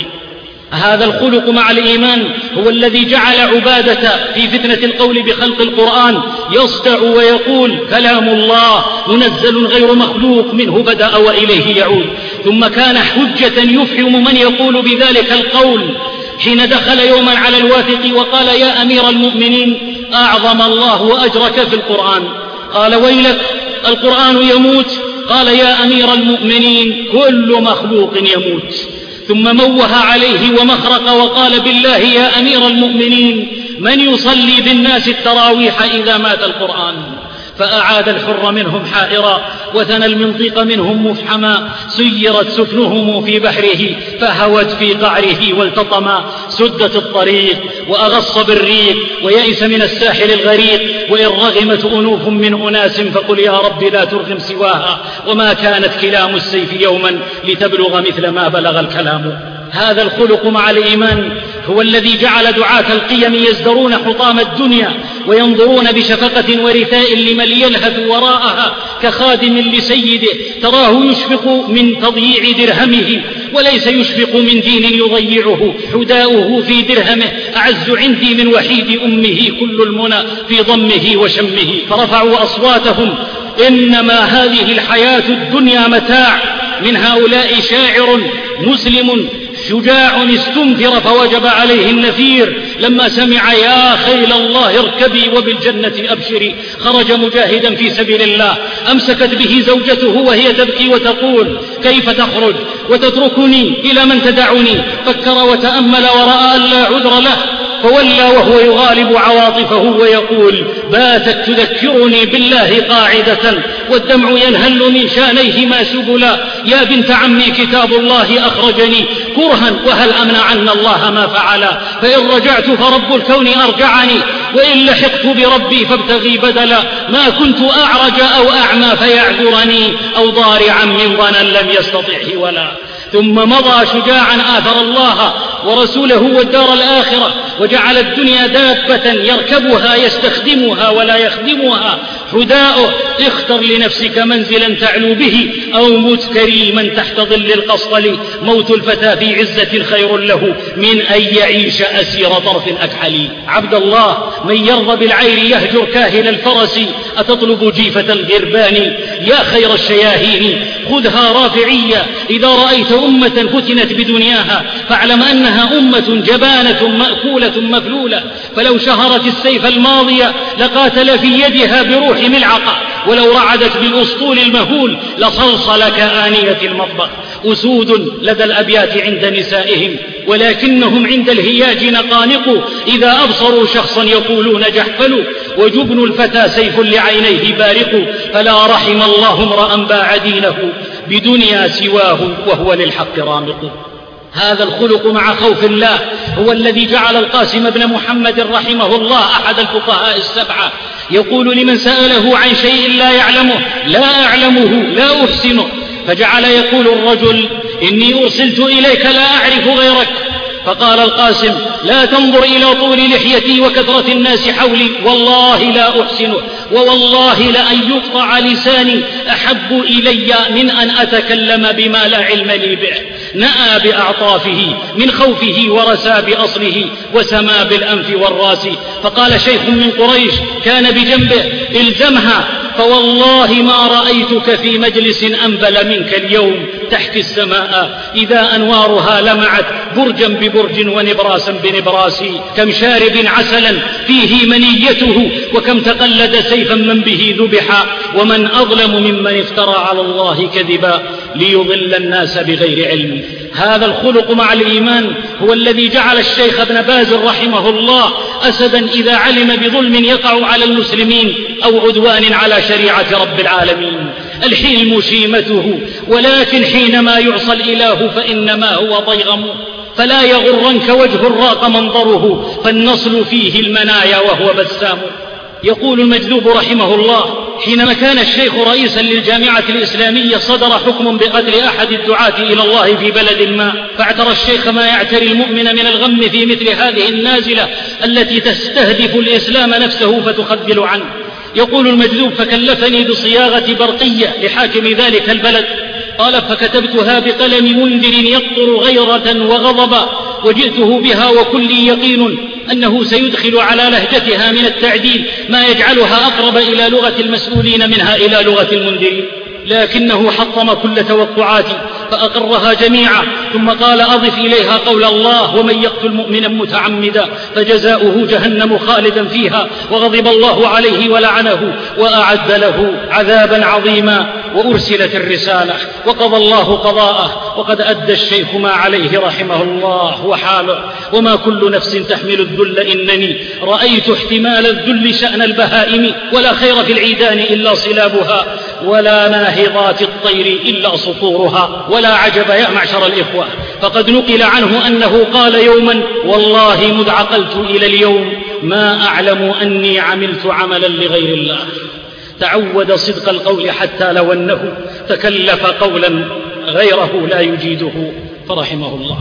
هذا الخلق مع الإيمان هو الذي جعل عبادة في فتنة القول بخلق القرآن يصدع ويقول: كلام الله منزل غير مخلوق، منه بدأ وإليه يعود. ثم كان حجة يفهم من يقول بذلك القول حين دخل يوما على الواثق وقال: يا أمير المؤمنين، أعظم الله أجرك في القرآن. قال: ويلك، القرآن يموت. قال: يا أمير المؤمنين، كل مخلوق يموت. ثم موه عليه ومخرق وقال: بالله يا أمير المؤمنين، من يصلي بالناس التراويح إذا مات القرآن؟ فأعاد الحر منهم حائرا، وثنى المنطق منهم مفحما، سيرت سفنهم في بحره فهوت في قعره والتطما. سدت الطريق وأغص بالريق، ويئس من الساحل الغريق. وإن رغمت أنوف من أناس فقل يا رب لا ترغم سواها، وما كانت كلام السيف يوما لتبلغ مثل ما بلغ الكلام. هذا الخلق مع الإيمان هو الذي جعل دعاة القيم يزدرون حطام الدنيا وينظرون بشفقة ورثاء لمن يلهث وراءها كخادم لسيده، تراه يشفق من تضييع درهمه وليس يشفق من دين يضيعه. حداؤه في درهمه أعز عندي من وحيد أمه، كل المنى في ضمه وشمه. فرفعوا أصواتهم: إنما هذه الحياة الدنيا متاع. من هؤلاء شاعر مسلم شجاع استنفر فوجب عليه النفير لما سمع: يا خيل الله اركبي وبالجنة أبشري. خرج مجاهدا في سبيل الله، أمسكت به زوجته وهي تبكي وتقول: كيف تخرج وتتركني؟ إلى من تدعني؟ فكر وتأمل ورأى أن لا عذر له، فولى وهو يغالب عواطفه ويقول: باتت تذكرني بالله قاعدة، والدمع ينهل من شانيه ما سبلا. يا بنت عمي، كتاب الله أخرجني كرها، وهل أمنعن الله ما فعلا؟ فإن رجعت فرب الكون أرجعني، وإن لحقت بربي فابتغي بدلا. ما كنت أعرج أو أعمى فيعذرني، أو ضارعا من ضنا لم يستطعه ولا. ثم مضى شجاعا آثر الله ورسوله والدار الآخرة، وجعل الدنيا دابة يركبها يستخدمها ولا يخدمها. حداؤه: اختر لنفسك منزلا تعلو به، أو مت كريما تحت ظل القصل. موت الفتى في عزة خير له من أن يعيش أسير طرف أكحل. عبد الله، من يرضى بالعير يهجر كاهل الفرس، أتطلب جيفة الغربان يا خير الشياهين؟ خذها رافعية إذا رأيت أمة فتنت بدنياها، فاعلم أنها أمة جبانة مأكولة مفلولة. فلو شهرت السيف الماضية لقاتل في يدها بروح ملعقة، ولو رعدت بالأسطول المهول لصلصل كآنية المطبخ. أسود لدى الأبيات عند نسائهم، ولكنهم عند الهياج نقانق. إذا أبصروا شخصا يقولون جحفل، وجبن الفتى سيف لعينيه بارق. فلا رحم الله امرأ باع دينه بدنيا سواه وهو للحق رامق. هذا الخلق مع خوف الله هو الذي جعل القاسم بن محمد رحمه الله أحد الفقهاء السبعة يقول لمن سأله عن شيء لا يعلمه: لا أعلمه، لا أحسنه. فجعل يقول الرجل: إني أرسلت إليك لا أعرف غيرك. فقال القاسم: لا تنظر إلى طول لحيتي وكثرة الناس حولي، والله لا أحسنه، ووالله لأن يقطع لساني أحب إلي من أن أتكلم بما لا علم لي به. نأى بأعطافه من خوفه ورسى بأصله وسما بالأنف والراس. فقال شيخ من قريش كان بجنبه: الزمها، فوالله ما رأيتك في مجلس أنبل منك اليوم. تحكي السماء إذا أنوارها لمعت برجا ببرج ونبراسا بنبراس. كم شارب عسلا فيه منيته، وكم تقلد سيفا من به ذبحا. ومن أظلم ممن افترى على الله كذبا ليضل الناس بغير علم. هذا الخلق مع الإيمان هو الذي جعل الشيخ ابن باز رحمه الله أسدا إذا علم بظلم يقع على المسلمين أو عدوان على شريعة رب العالمين. الحلم شيمته، ولكن حينما يعصى الإله فإنما هو ضيغم. فلا يغرنك وجه راق منظره، فالنصل فيه المنايا وهو بسام. يقول المجذوب رحمه الله: حينما كان الشيخ رئيسا للجامعة الإسلامية صدر حكم بقتل أحد الدعاة إلى الله في بلد ما، فاعترى الشيخ ما يعتري المؤمن من الغم في مثل هذه النازلة التي تستهدف الإسلام نفسه فتخذل عنه. يقول المجذوب: فكلفني بصياغة برقية لحاكم ذلك البلد، قال: فكتبتها بقلم منذر يقطر غيرة وغضبا، وجئته بها وكلي يقين أنه سيدخل على لهجتها من التعديل ما يجعلها أقرب إلى لغة المسؤولين منها إلى لغة المنذرين، لكنه حطم كل توقعاتي فأقرها جميعا، ثم قال: أضف إليها قول الله: ومن يقتل مؤمنا متعمدا فجزاؤه جهنم خالدا فيها وغضب الله عليه ولعنه وأعد له عذابا عظيما. وأرسلت الرسالة وقضى الله قضاءه، وقد أدى الشيخ ما عليه رحمه الله وحاله. وما كل نفس تحمل الذل، إنني رأيت احتمال الذل شأن البهائم، ولا خير في العيدان إلا صلابها، ولا ناهضات الطير إلا سطورها. ولا عجب يا معشر الإخوة، فقد نقل عنه أنه قال يوما: والله مذ عقلت إلى اليوم ما أعلم أني عملت عملا لغير الله. تعود صدق القول حتى لو أنه تكلف قولا غيره لا يجيده، فرحمه الله.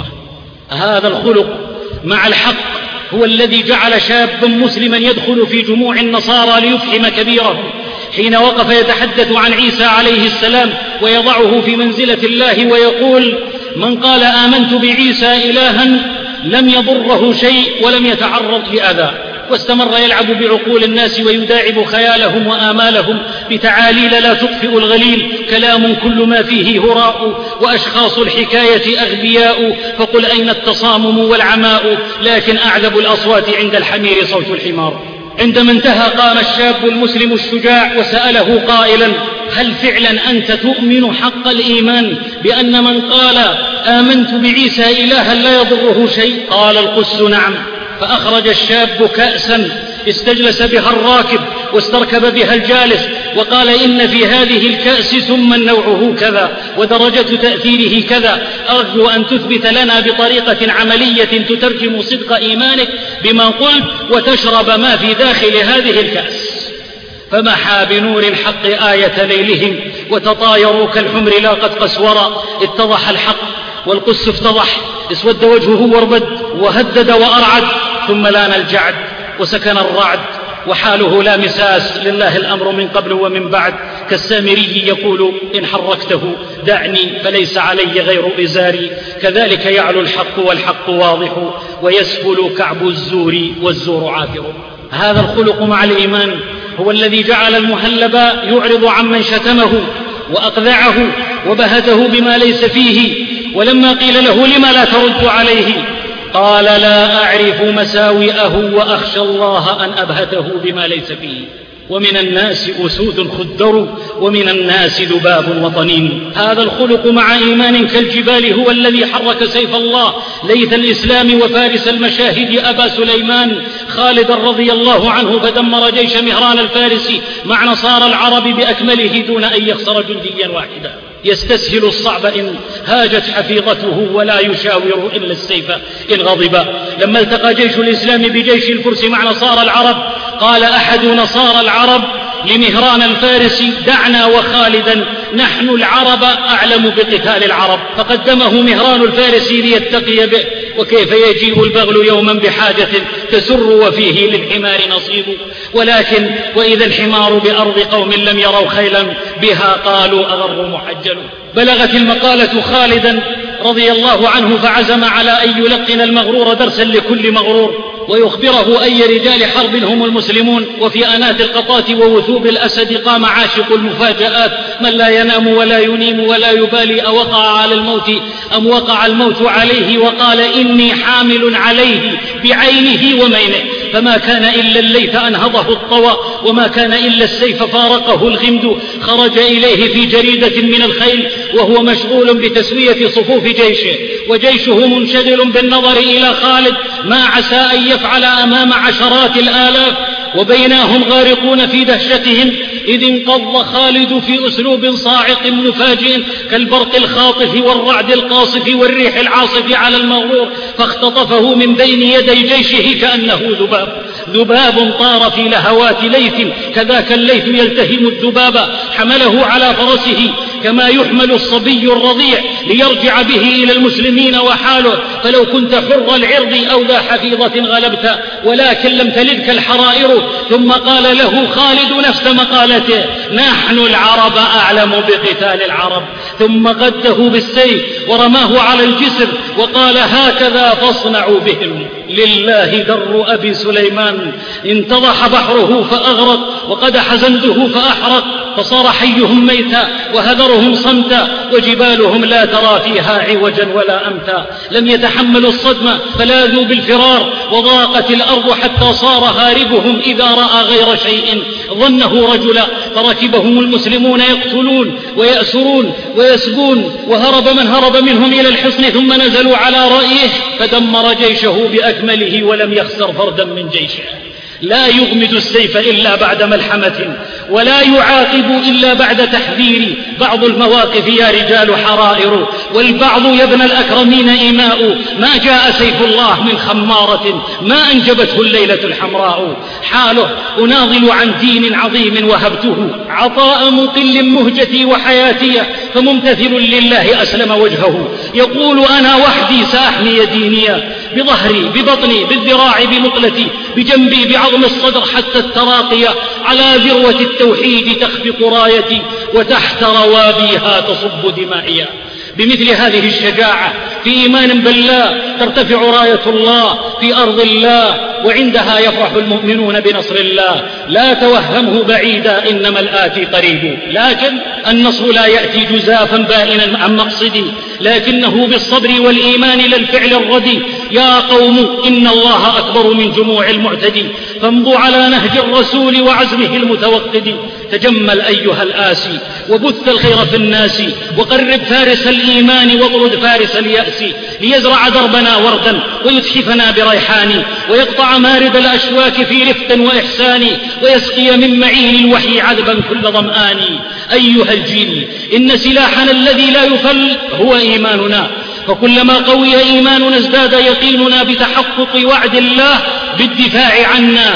هذا الخلق مع الحق هو الذي جعل شابا مسلما يدخل في جموع النصارى ليفحم كبيرهم، حين وقف يتحدث عن عيسى عليه السلام ويضعه في منزلة الله ويقول: من قال آمنت بعيسى إلها لم يضره شيء ولم يتعرض لأذى. واستمر يلعب بعقول الناس ويداعب خيالهم وآمالهم بتعاليل لا تطفئ الغليل، كلام كل ما فيه هراء، وأشخاص الحكاية أغبياء، فقل أين التصامم والعماء، لكن أعذب الأصوات عند الحمير صوت الحمار. عندما انتهى قام الشاب المسلم الشجاع وسأله قائلا: هل فعلا أنت تؤمن حق الإيمان بأن من قال آمنت بعيسى إلها لا يضره شيء؟ قال القس: نعم. فأخرج الشاب كأسا استجلس بها الراكب واستركب بها الجالس، وقال: إن في هذه الكأس سما نوعه كذا ودرجة تأثيره كذا، أرجو أن تثبت لنا بطريقة عملية تترجم صدق إيمانك بما قلت وتشرب ما في داخل هذه الكأس. فمحى بنور الحق آية ليلهم وتطايروا كالحمر لاقت قسورا. اتضح الحق والقس افتضح، اسود وجهه واربد وهدد وأرعد، ثم لان الجعد وسكن الرعد، وحاله لا مساس، لله الأمر من قبل ومن بعد، كالسامري يقول: إن حركته دعني فليس علي غير إزاري. كذلك يعلو الحق والحق واضح، ويسفل كعب الزور والزور عافر. هذا الخلق مع الإيمان هو الذي جعل المهلب يعرض عمن شتمه وأقذعه وبهته بما ليس فيه، ولما قيل له: لما لا ترد عليه؟ قال: لا أعرف مساوئه وأخشى الله أن أبهته بما ليس فيه. ومن الناس أسود خدر، ومن الناس ذباب وطنين. هذا الخلق مع إيمان كالجبال هو الذي حرك سيف الله ليث الإسلام وفارس المشاهد أبا سليمان خالدا رضي الله عنه، فدمر جيش مهران الفارسي مع نصارى العرب بأكمله دون أن يخسر جنديا واحدا. يستسهل الصعب إن هاجت حفيظته، ولا يشاور إلا السيف إن غضب. لما التقى جيش الإسلام بجيش الفرس مع نصارى العرب، قال أحد نصارى العرب لمهران الفارسي: دعنا وخالدا، نحن العرب أعلم بقتال العرب. فقدمه مهران الفارسي ليتقي به، وكيف يجيء البغل يوما بحاجة تسر وفيه للحمار نصيب. ولكن وإذا الحمار بأرض قوم لم يروا خيلا بها قالوا أغر محجل. بلغت المقالة خالدا رضي الله عنه فعزم على أن يلقن المغرور درسا لكل مغرور، ويخبره أي رجال حرب هم المسلمون. وفي أنات القطات ووثوب الأسد قام عاشق المفاجآت، من لا ينام ولا ينيم ولا يبالي أوقع على الموت أم وقع الموت عليه، وقال: إني حامل عليه بعينه ومينه، فما كان إلا الليث أنهضه الطوى، وما كان إلا السيف فارقه الغمد. خرج إليه في جريدة من الخيل وهو مشغول بتسوية صفوف جيشه، وجيشه منشغل بالنظر إلى خالد ما عسى أن يفعل أمام عشرات الآلاف، وبينهم غارقون في دهشتهم إذ انقض خالد في أسلوب صاعق مفاجئ كالبرق الخاطف والرعد القاصف والريح العاصف على المغرور، فاختطفه من بين يدي جيشه كأنه ذباب طار في لهوات ليث، كذاك الليث يلتهم الذباب، حمله على فرسه كما يحمل الصبي الرضيع ليرجع به إلى المسلمين وحاله. فلو كنت حر العرض أو ذا حفيظة غلبت، ولكن لم تلدك الحرائر. ثم قال له خالد نفس مقالته: نحن العرب أعلم بقتال العرب. ثم قده بالسيف ورماه على الجسر وقال: هكذا فاصنعوا بهم. لله در أبي سليمان، انتضح بحره فأغرق وقدح زنده فأحرق، فصار حيهم ميتا وهذرهم صمتا، وجبالهم لا ترى فيها عوجا ولا أمتا. لم يتحملوا الصدمة فلاذوا بالفرار، وضاقت الأرض حتى صار هاربهم إذا رأى غير شيء ظنه رجلا، فركبهم المسلمون يقتلون ويأسرون ويسبون، وهرب من هرب منهم إلى الحصن، ثم نزلوا على رأيه فدمر جيشه بأكمله ولم يخسر فردا من جيشه. لا يغمد السيف إلا بعد ملحمة، ولا يعاقب إلا بعد تحذير. بعض المواقف يا رجال حرائر، والبعض يا ابن الأكرمين إيماء. ما جاء سيف الله من خمارة ما أنجبته الليلة الحمراء. حاله: أناضل عن دين عظيم وهبته عطاء مقل مهجتي وحياتي، فممتثل لله أسلم وجهه. يقول: أنا وحدي سأحمي ديني، بظهري ببطني بالذراع بمقلتي بجنبي بعظم الصدر حتى التراقية، على ذروة التوحيد تخفق رايتي، وتحت روابيها تصب دمائي. بمثل هذه الشجاعة في إيمان بالله ترتفع راية الله في أرض الله، وعندها يفرح المؤمنون بنصر الله. لا توهمه بعيدا، إنما الآتي قريب. لكن النصر لا يأتي جزافا بائنا عن مقصدي، لكنه بالصبر والإيمان للفعل الردي. يا قوم إن الله أكبر من جموع المعتدي، فامضوا على نهج الرسول وعزمه المتوقد. تجمل أيها الآسي وبث الخير في الناس، وقرب فارس الإيمان واطرد فارس اليأس، ليزرع دربنا وردا ويتحفنا بريحان، ويقطع مارد الأشواك في رفق وإحسان، ويسقي من معين الوحي عذبا كل ظمآن. أيها الجيل إن سلاحنا الذي لا يفل هو إيماننا، فكلما قوي إيماننا ازداد يقيننا بتحقق وعد الله بالدفاع عنا.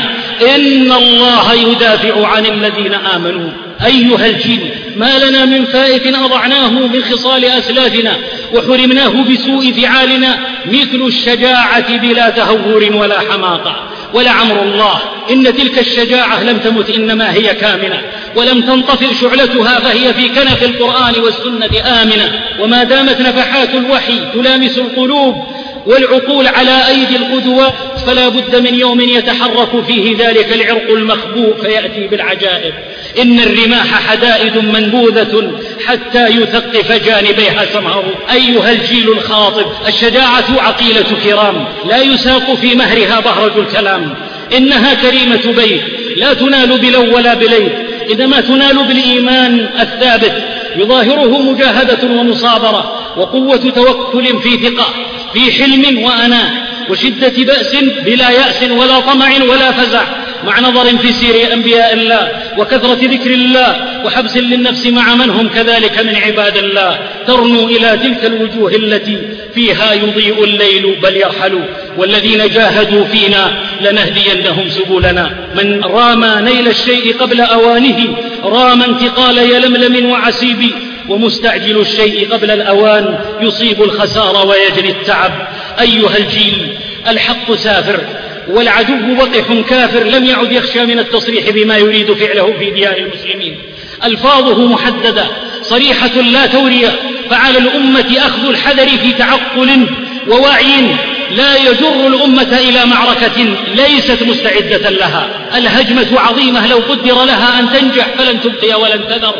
إن الله يدافع عن الذين آمنوا. أيها الجيل ما لنا من فائت أضعناه من خصال أسلافنا، وحرمناه بسوء فعالنا، مثل الشجاعة بلا تهور ولا حماقة. ولعمر الله إن تلك الشجاعة لم تمت، إنما هي كامنة، ولم تنطفئ شعلتها، فهي في كنف القرآن والسنة آمنة. وما دامت نفحات الوحي تلامس القلوب والعقول على أيدي القدوات، فلا بد من يوم يتحرك فيه ذلك العرق المخبوء فيأتي بالعجائب. إن الرماح حدائد منبوذة حتى يثقف جانبيها سمعه. أيها الجيل الخاطب الشجاعة عقيلة كرام، لا يساق في مهرها بهرج الكلام. إنها كريمة بيت لا تنال بلو ولا بليت، إنما تنال بالإيمان الثابت، يظاهره مجاهدة ومصابرة وقوة توكل في ثقة، في حلم وأناة، وشدة بأس بلا يأس ولا طمع ولا فزع، مع نظر في سير أنبياء الله، وكثرة ذكر الله، وحبس للنفس مع من هم كذلك من عباد الله. ترنو إلى تلك الوجوه التي فيها يضيء الليل بل يرحل، والذين جاهدوا فينا لنهدينهم سبلنا. من رام نيل الشيء قبل أوانه رام انتقال يلملم وعسيب، ومستعجل الشيء قبل الأوان يصيب الخسار ويجري التعب. أيها الجيل الحق سافر، والعدو وقح كافر، لم يعد يخشى من التصريح بما يريد فعله في ديار المسلمين. ألفاظه محددة صريحة لا تورية، فعلى الأمة أخذ الحذر في تعقل ووعي لا يجر الأمة إلى معركة ليست مستعدة لها. الهجمة عظيمة لو قدر لها أن تنجح فلن تبقي ولن تذر،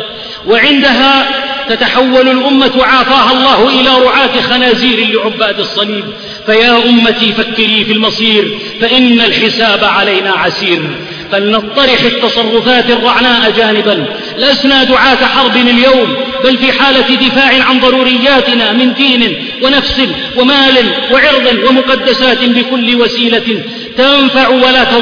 وعندها تتحول الأمة عافاها الله إلى رعاة خنازير لعباد الصليب. فيا أمتي فكري في المصير، فإن الحساب علينا عسير. فلنطرح التصرفات الرعناء جانبا، لسنا دعاة حرب اليوم، بل في حالة دفاع عن ضرورياتنا من دين ونفس ومال وعرض ومقدسات بكل وسيلة تنفع ولا تضر.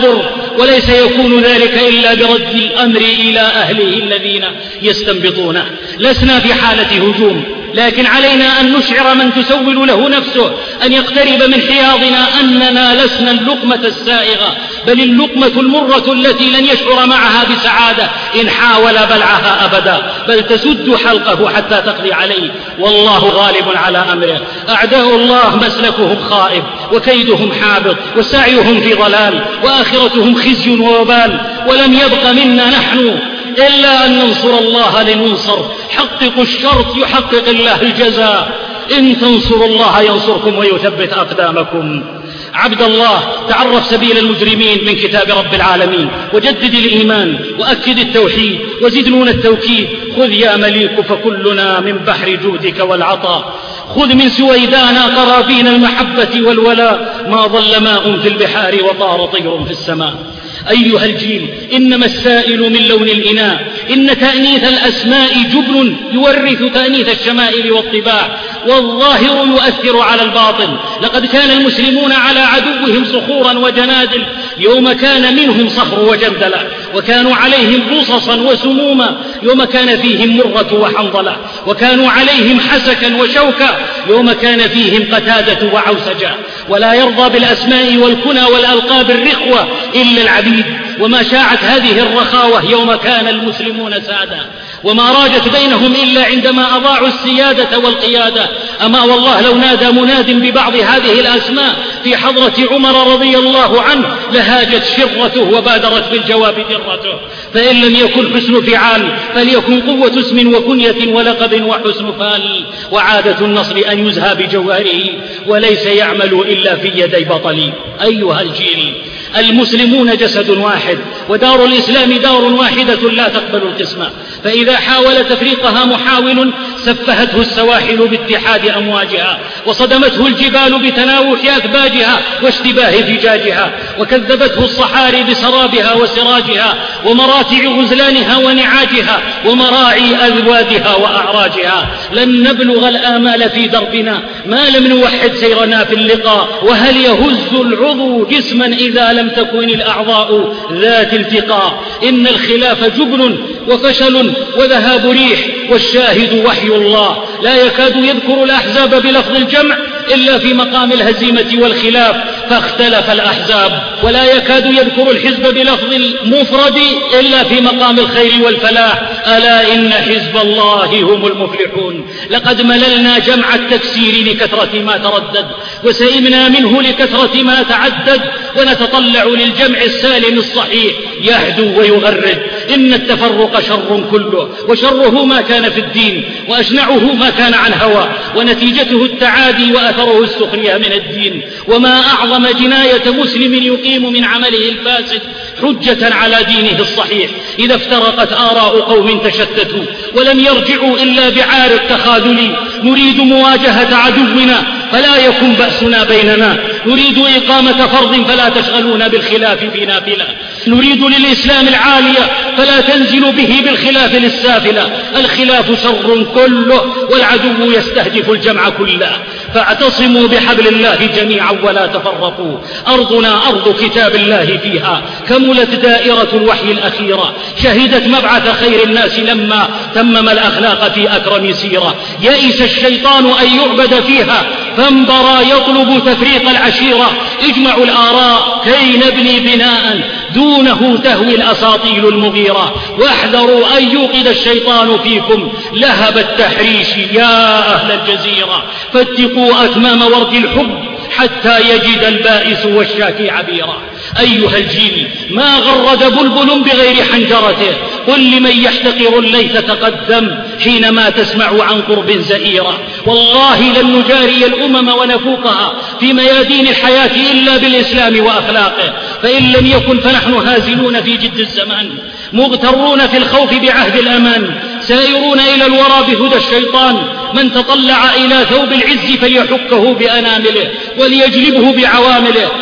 وليس يكون ذلك إلا برد الأمر إلى أهله الذين يستنبطونه. لسنا في حالة هجوم، لكن علينا أن نشعر من تسول له نفسه أن يقترب من حياضنا أننا لسنا اللقمة السائغة، بل اللقمة المرة التي لن يشعر معها بسعادة إن حاول بلعها أبدا، بل تسد حلقه حتى تقضي عليه، والله غالب على أمره. أعداء الله مسلكهم خائب وكيدهم حابط وسعيهم في ضلال وآخرتهم خزي ووبال، ولم يبق منا نحن إلا أن ننصر الله لننصر. حققوا الشرط يحقق الله الجزاء، إن تنصروا الله ينصركم ويثبت أقدامكم. عبد الله، تعرف سبيل المجرمين من كتاب رب العالمين، وجدد الإيمان وأكد التوحيد وزد نون التوكيد. خذ يا مليك فكلنا من بحر جودك والعطاء، خذ من سويدانا قرابين المحبة والولاء، ما ضل ماء في البحار وطار طير في السماء. أيها الجيل، إنما السائل من لون الإناء، إن تأنيث الأسماء جبن يورث تأنيث الشمائل والطباع، والظاهر يؤثر على الباطن. لقد كان المسلمون على عدوهم صخورا وجنادل يوم كان منهم صخر وجندلة، وكانوا عليهم رصصا وسموما يوم كان فيهم مرة وحنظلة، وكانوا عليهم حسكا وشوكا يوم كان فيهم قتادة وعوسجة. ولا يرضى بالأسماء والكنى والألقاب الرخوة إلا العبيد، وما شاعت هذه الرخاوة يوم كان المسلمون سادة، وما راجت بينهم إلا عندما أضاعوا السيادة والقيادة. أما والله لو نادى مناد ببعض هذه الأسماء في حضرة عمر رضي الله عنه لهاجت شرته وبادرت بالجواب درته. فإن لم يكن حسن فعال فليكن قوة اسم وكنية ولقب وحسن فال. وعادة النصر أن يزهى بجوهره وليس يعمل إلا في يدي بطل. أيها الجيل، المسلمون جسد واحد، ودار الإسلام دار واحدة لا تقبل القسمة، فإذا حاول تفريقها محاول سفهته السواحل باتحاد أمواجها، وصدمته الجبال بتناوح أكباجها واشتباه فجاجها، وكذبته الصحاري بسرابها وسراجها، ومراتع غزلانها ونعاجها، ومراعي أذوادها وأعراجها. لن نبلغ الآمال في دربنا ما لم نوحد سيرنا في اللقاء. وهل يهز العضو جسما إذا لم تكن الأعضاء ذات التقاء؟ إن الخلاف جبن وفشل وذهاب ريح، والشاهد وحي الله. لا يكاد يذكر الأحزاب بلفظ الجمع إلا في مقام الهزيمة والخلاف فاختلف الأحزاب، ولا يكاد يذكر الحزب بلفظ المفرد إلا في مقام الخير والفلاح. ألا إن حزب الله هم المفلحون. لقد مللنا جمع التكسير لكثرة ما تردد، وسئمنا منه لكثرة ما تعدد، ونتطلع للجمع السالم الصحيح يهدو ويغرد. إن التفرق شر كله، وشره ما كان في الدين، وأشنعه ما كان عن هوى، ونتيجته التعادي وأثره السخرية من الدين. وما أعظم جناية مسلم يقيم من عمله الفاسد حجة على دينه الصحيح إذا افترقت آراء قوم تشتتوا ولم يرجعوا إلا بعار التخاذل. نريد مواجهة عدونا فلا يكن بأسنا بيننا، نريد إقامة فرض فلا تشغلون بالخلاف في نافلة، نريد للإسلام العالية فلا تنزل به بالخلاف للسافلة. الخلاف شر كله، والعدو يستهدف الجمع كله. فاعتصموا بحبل الله جميعا ولا تفرقوا. أرضنا أرض كتاب الله، فيها كملت دائرة الوحي الأخيرة، شهدت مبعث خير الناس لما تمم الأخلاق في أكرم سيرة. يئس الشيطان أن يعبد فيها فانبرى يطلب تفريق العشيرة. اجمعوا الآراء كي نبني بناء دونه تهوي الأساطيل المغيرة، واحذروا أن يوقد الشيطان فيكم لهب التحريش يا أهل الجزيرة. فاتقوا أكمام ورد الحب حتى يجد البائس والشاكي عبيرا. أيها الجيل، ما غرد بلبل بغير حنجرته. قل لمن يحتقر الليث تقدم حينما تسمع عن قرب زئيرة. والله لن نجاري الأمم ونفوقها في ميادين الحياة إلا بالإسلام وأخلاقه. فإن لم يكن فنحن هازلون في جد الزمان، مغترون في الخوف بعهد الأمان، سائرون إلى الورى بهدى الشيطان. من تطلع إلى ثوب العز فليحكه بأنامله وليجلبه بعوامله.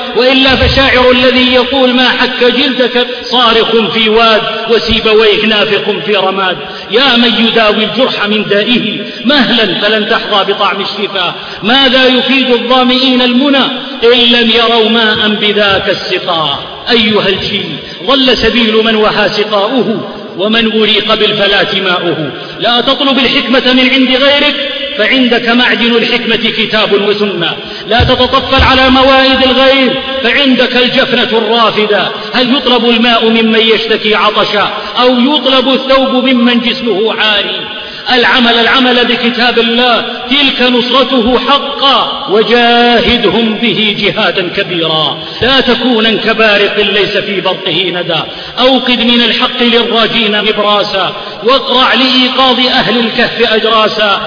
وإلا فشاعر الذي يقول ما حك جلدك صارخ في واد وسيبويه نافق في رماد. يا من يداوي الجرح من دائه مهلا فلن تحظى بطعم الشفاء. ماذا يفيد الظامئين المنى إن لم يروا ماء بذاك السقاء. أيها الجيل ضل سبيل من وهى سقاؤه ومن أريق بالفلاة ماؤه. لا تطلب الحكمة من عند غيرك فعندك معدن الحكمة كتاب وسنة. لا تتطفل على موائد الغير فعندك الجفنة الرافدة. هل يطلب الماء ممن يشتكي عطشا أو يطلب الثوب ممن جسمه عاري؟ العمل بكتاب الله تلك نصرته حقا وجاهدهم به جهادا كبيرا. لا تكونا كبارق ليس في برقه ندى. أوقد من الحق للراجين نبراسا واقرع لإيقاظ أهل الكهف أجراسا.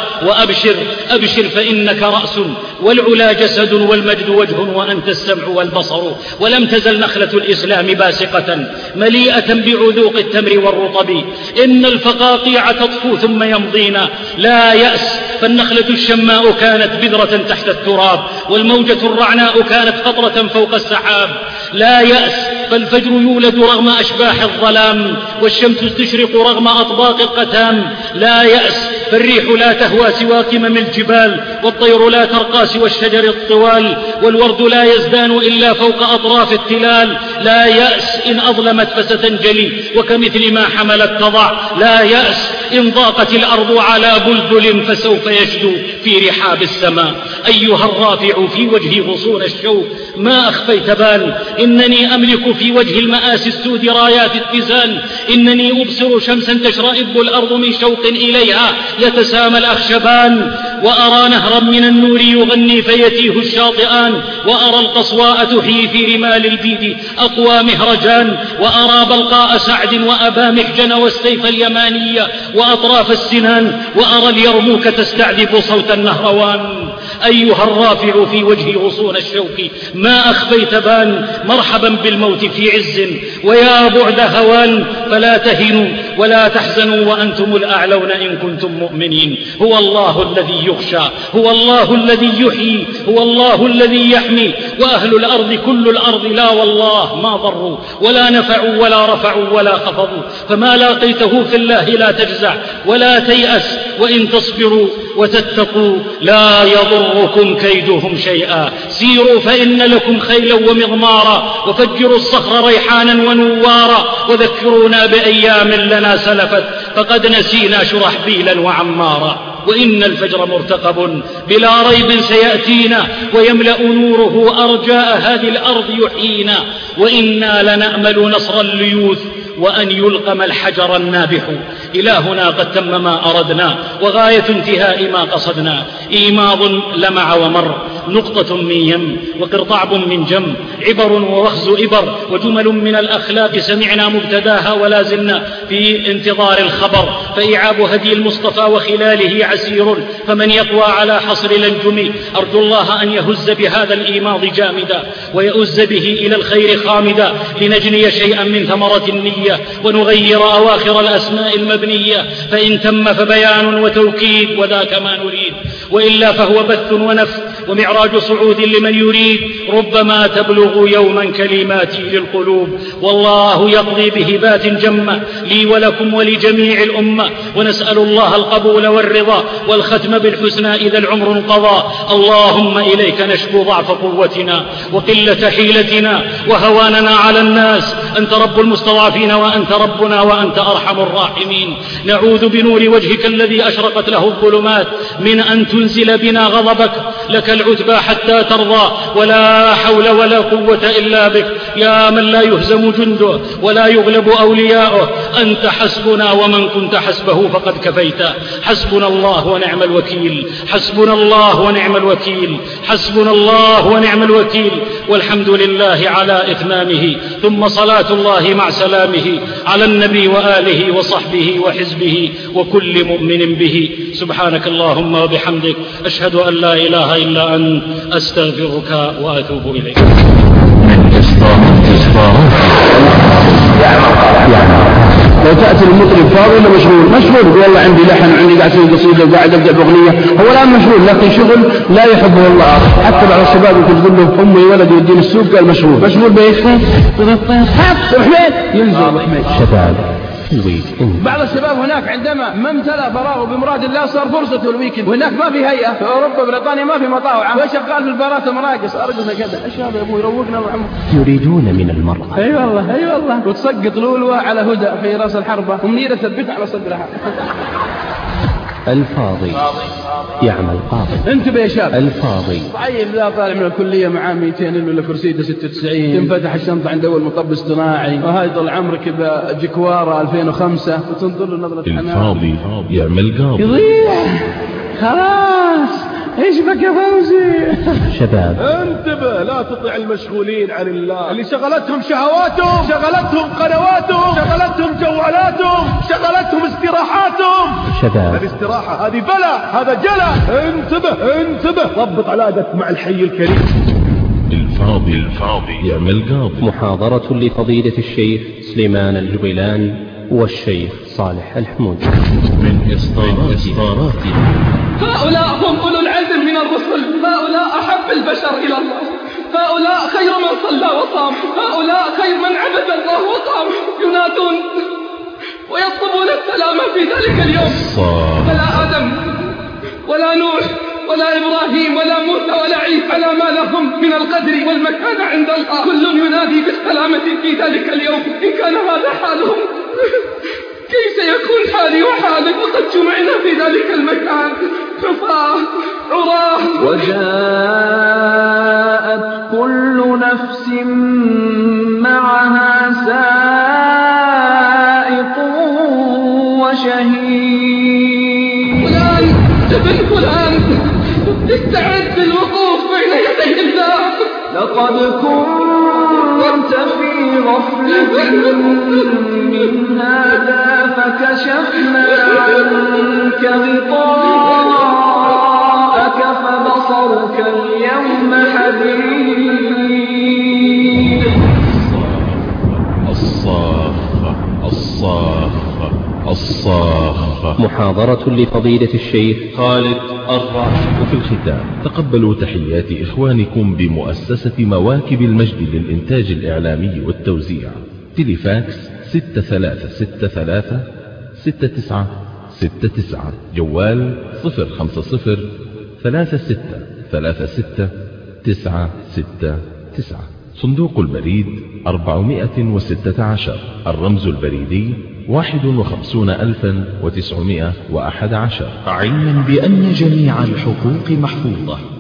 وأبشر فإنك رأس والعلا جسد والمجد وجه وأنت السمع والبصر. ولم تزل نخلة الإسلام باسقة مليئة بعذوق التمر والرطب. إن الفقاقيع تطفو ثم يمضينا. لا يأس فالنخلة الشماء كانت بذرة تحت التراب والموجة الرعناء كانت قطرة فوق السحاب. لا يأس فالفجر يولد رغم أشباح الظلام والشمس تشرق رغم أطباق القتام. لا يأس فالريح لا تهوى سوى قمم الجبال والطير لا ترقى سوى الشجر الطوال والورد لا يزدان إلا فوق أطراف التلال. لا يأس إن أظلمت فستنجلي وكمثل ما حملت تضع. لا يأس إن ضاقت الأرض على بلبل فسوف يشدو في رحاب السماء. أيها الرافع في وجهي غصون الشوق ما أخفيت بال. إنني أملك في وجه المآسي السود رايات اتزان. إنني أبصر شمسا تشرئب الأرض من شوق إليها يتسامى الأخشبان. وأرى نهرا من النور يغني فيتيه الشاطئان. وأرى القصواء تحيي في رمال البيد أقوى مهرجان. وأرى بلقاء سعد وأبا محجن والسيف اليمانية وأطراف السنان. وأرى اليرموك تستعذب صوت النهروان. أيها الرافع في وجهي غصون الشوق ما أخفيت بان. مرحبا بالموت في عز ويا بعد هوان. فلا تهنوا ولا تحزنوا وأنتم الأعلون إن كنتم مؤمنين. هو الله الذي يخشى هو الله الذي يحيي هو الله الذي يحمي. وأهل الأرض كل الأرض لا والله ما ضروا ولا نفعوا ولا رفعوا ولا خفضوا. فما لاقيته في الله لا تجزع ولا تيأس وإن تصبروا وتتقوا لا يضركم كيدهم شيئا. سيروا فإن لكم خيلا ومضمارا وفجروا الصخر ريحانا ونوارا. وذكرونا بأيام لنا سلفت فقد نسينا شرحبيلا وعمارا. وإن الفجر مرتقب بلا ريب سيأتينا ويملأ نوره أرجاء هذه الأرض يحيينا. وإنا لنأمل نصر الليوث وأن يلقم الحجر النابح. إلهنا قد تم ما أردنا وغاية انتهاء ما قصدنا. إيماض لمع ومر نقطة من يم وقرطعب من جم. عبر ووخز إبر وجمل من الأخلاق سمعنا مبتداها ولا زلنا في انتظار الخبر. فإعاب هدي المصطفى وخلاله عسير فمن يقوى على حصر الأنجم. أرجو الله أن يهز بهذا الإيماض جامدا ويؤز به إلى الخير خامدا. لنجني شيئا من ثمرة النية ونغير أواخر الأسماء المبنية. فإن تم فبيان وتوكيد وذاك ما نريد وإلا فهو بث ونفث ومعراج صعود لمن يريد. ربما تبلغ يوما كلماتي للقلوب والله يقضي بهبات جمة لي ولكم ولجميع الأمة. ونسأل الله القبول والرضا والختم بالحسنى إذا العمر انقضى. اللهم إليك نشكو ضعف قوتنا وقلة حيلتنا وهواننا على الناس. أنت رب المستضعفين وأنت ربنا وأنت أرحم الراحمين. نعوذ بنور وجهك الذي أشرقت له الظلمات من أن تنزل بنا غضبك. لك العتبى حتى ترضى ولا حول ولا قوة إلا بك. يا من لا يهزم جنده ولا يغلب أولياؤه. أنت حسبنا ومن كنت حسبه فقد كفيت. حسبنا الله ونعم الوكيل حسبنا الله ونعم الوكيل حسبنا الله ونعم الوكيل. والحمد لله على إتمامه ثم صلاة الله مع سلامه على النبي وآله وصحبه وحزبه وكل مؤمن به. سبحانك اللهم وبحمدك أشهد أن لا إله إلا أنت أستغفرك وأتوب إليك. من إصدارات وتأتي المطرب فاضي ولا مشغول؟ مشغول، يقول والله عندي لحن وعندي قاعد أسوي قصيدة وقاعد أبدأ بأغنية، هو الآن مشغول لكن شغل لا يحبه الله. حتى بعض الشباب يمكن تقول له أمي ولدي يوديني السوق، قال مشغول. مشغول بإيش؟ ينزل حميد شباب الويكند. بعض الشباب هناك عندما ما امتلأ فراغه بمراد الله صار فرصته الويكند، وهناك ما في هيئة، في أوروبا بريطانيا ما في مطاوع، وشغال في البارات مراقص أرقص كذا. ايش هذا يا ابوي؟ روقنا وعمك. يريدون من المرأة اي والله اي والله، وتسقط لولوة على هدى في راس الحربة ومنيرة تثبتها على صدرها. الفاضي يعمل قاضي. انتبه يا شاب، الفاضي طيب ذا طالع من الكلية معاه 200 ولا كرسيده 96، تنفتح الشنطة عند أول مطب اصطناعي، وهاي طول عمرك بجكوارة 2005 وتنظر له نظرة حنان. الفاضي يعمل قاضي. يضيع خلاص. ايش بك يا فوزي؟ شباب انتبه، لا تطع المشغولين عن الله اللي شغلتهم شهواتهم، شغلتهم قنواتهم، شغلتهم جوالاتهم، شغلتهم استراحاتهم. شباب الاستراحة هذه بلا، هذا جلا. انتبه ضبط علاقتك مع الحي الكريم. الفاضي يعمل قاضي. محاضرة لفضيلة الشيخ سليمان الجبيلان والشيخ صالح الحمود من إصدارات هؤلاء هم أولو العزم من الرسل، هؤلاء أحب البشر إلى الله، هؤلاء خير من صلى وصام، هؤلاء خير من عبد الله وقام، ينادون ويطلبون السلامة في ذلك اليوم. فلا آدم ولا نوح ولا إبراهيم ولا موسى ولا عيسى على ما لهم من القدر والمكانة عند الله، كل ينادي بالسلامة في ذلك اليوم. إن كان هذا حالهم كيف سيكون حالي وحالك وقد جمعنا في ذلك المكان حفاة عراه. وجاءت كل نفس معها سائق وشهيد. فلان ابن فلان استعد للوقوف بين يدي الله. لقد كنت في غفلة من هذا فكشفنا عنك غطاءك فبصرك اليوم حديد. الصاخة. محاضرة لفضيلة الشيخ خالد الراشد. وفي الختام تقبلوا تحيات إخوانكم بمؤسسة مواكب المجد للإنتاج الإعلامي والتوزيع. تليفاكس 63336969، جوال 050-3636-969، صندوق البريد 416، الرمز البريدي 51,911. علما بأن جميع الحقوق محفوظة.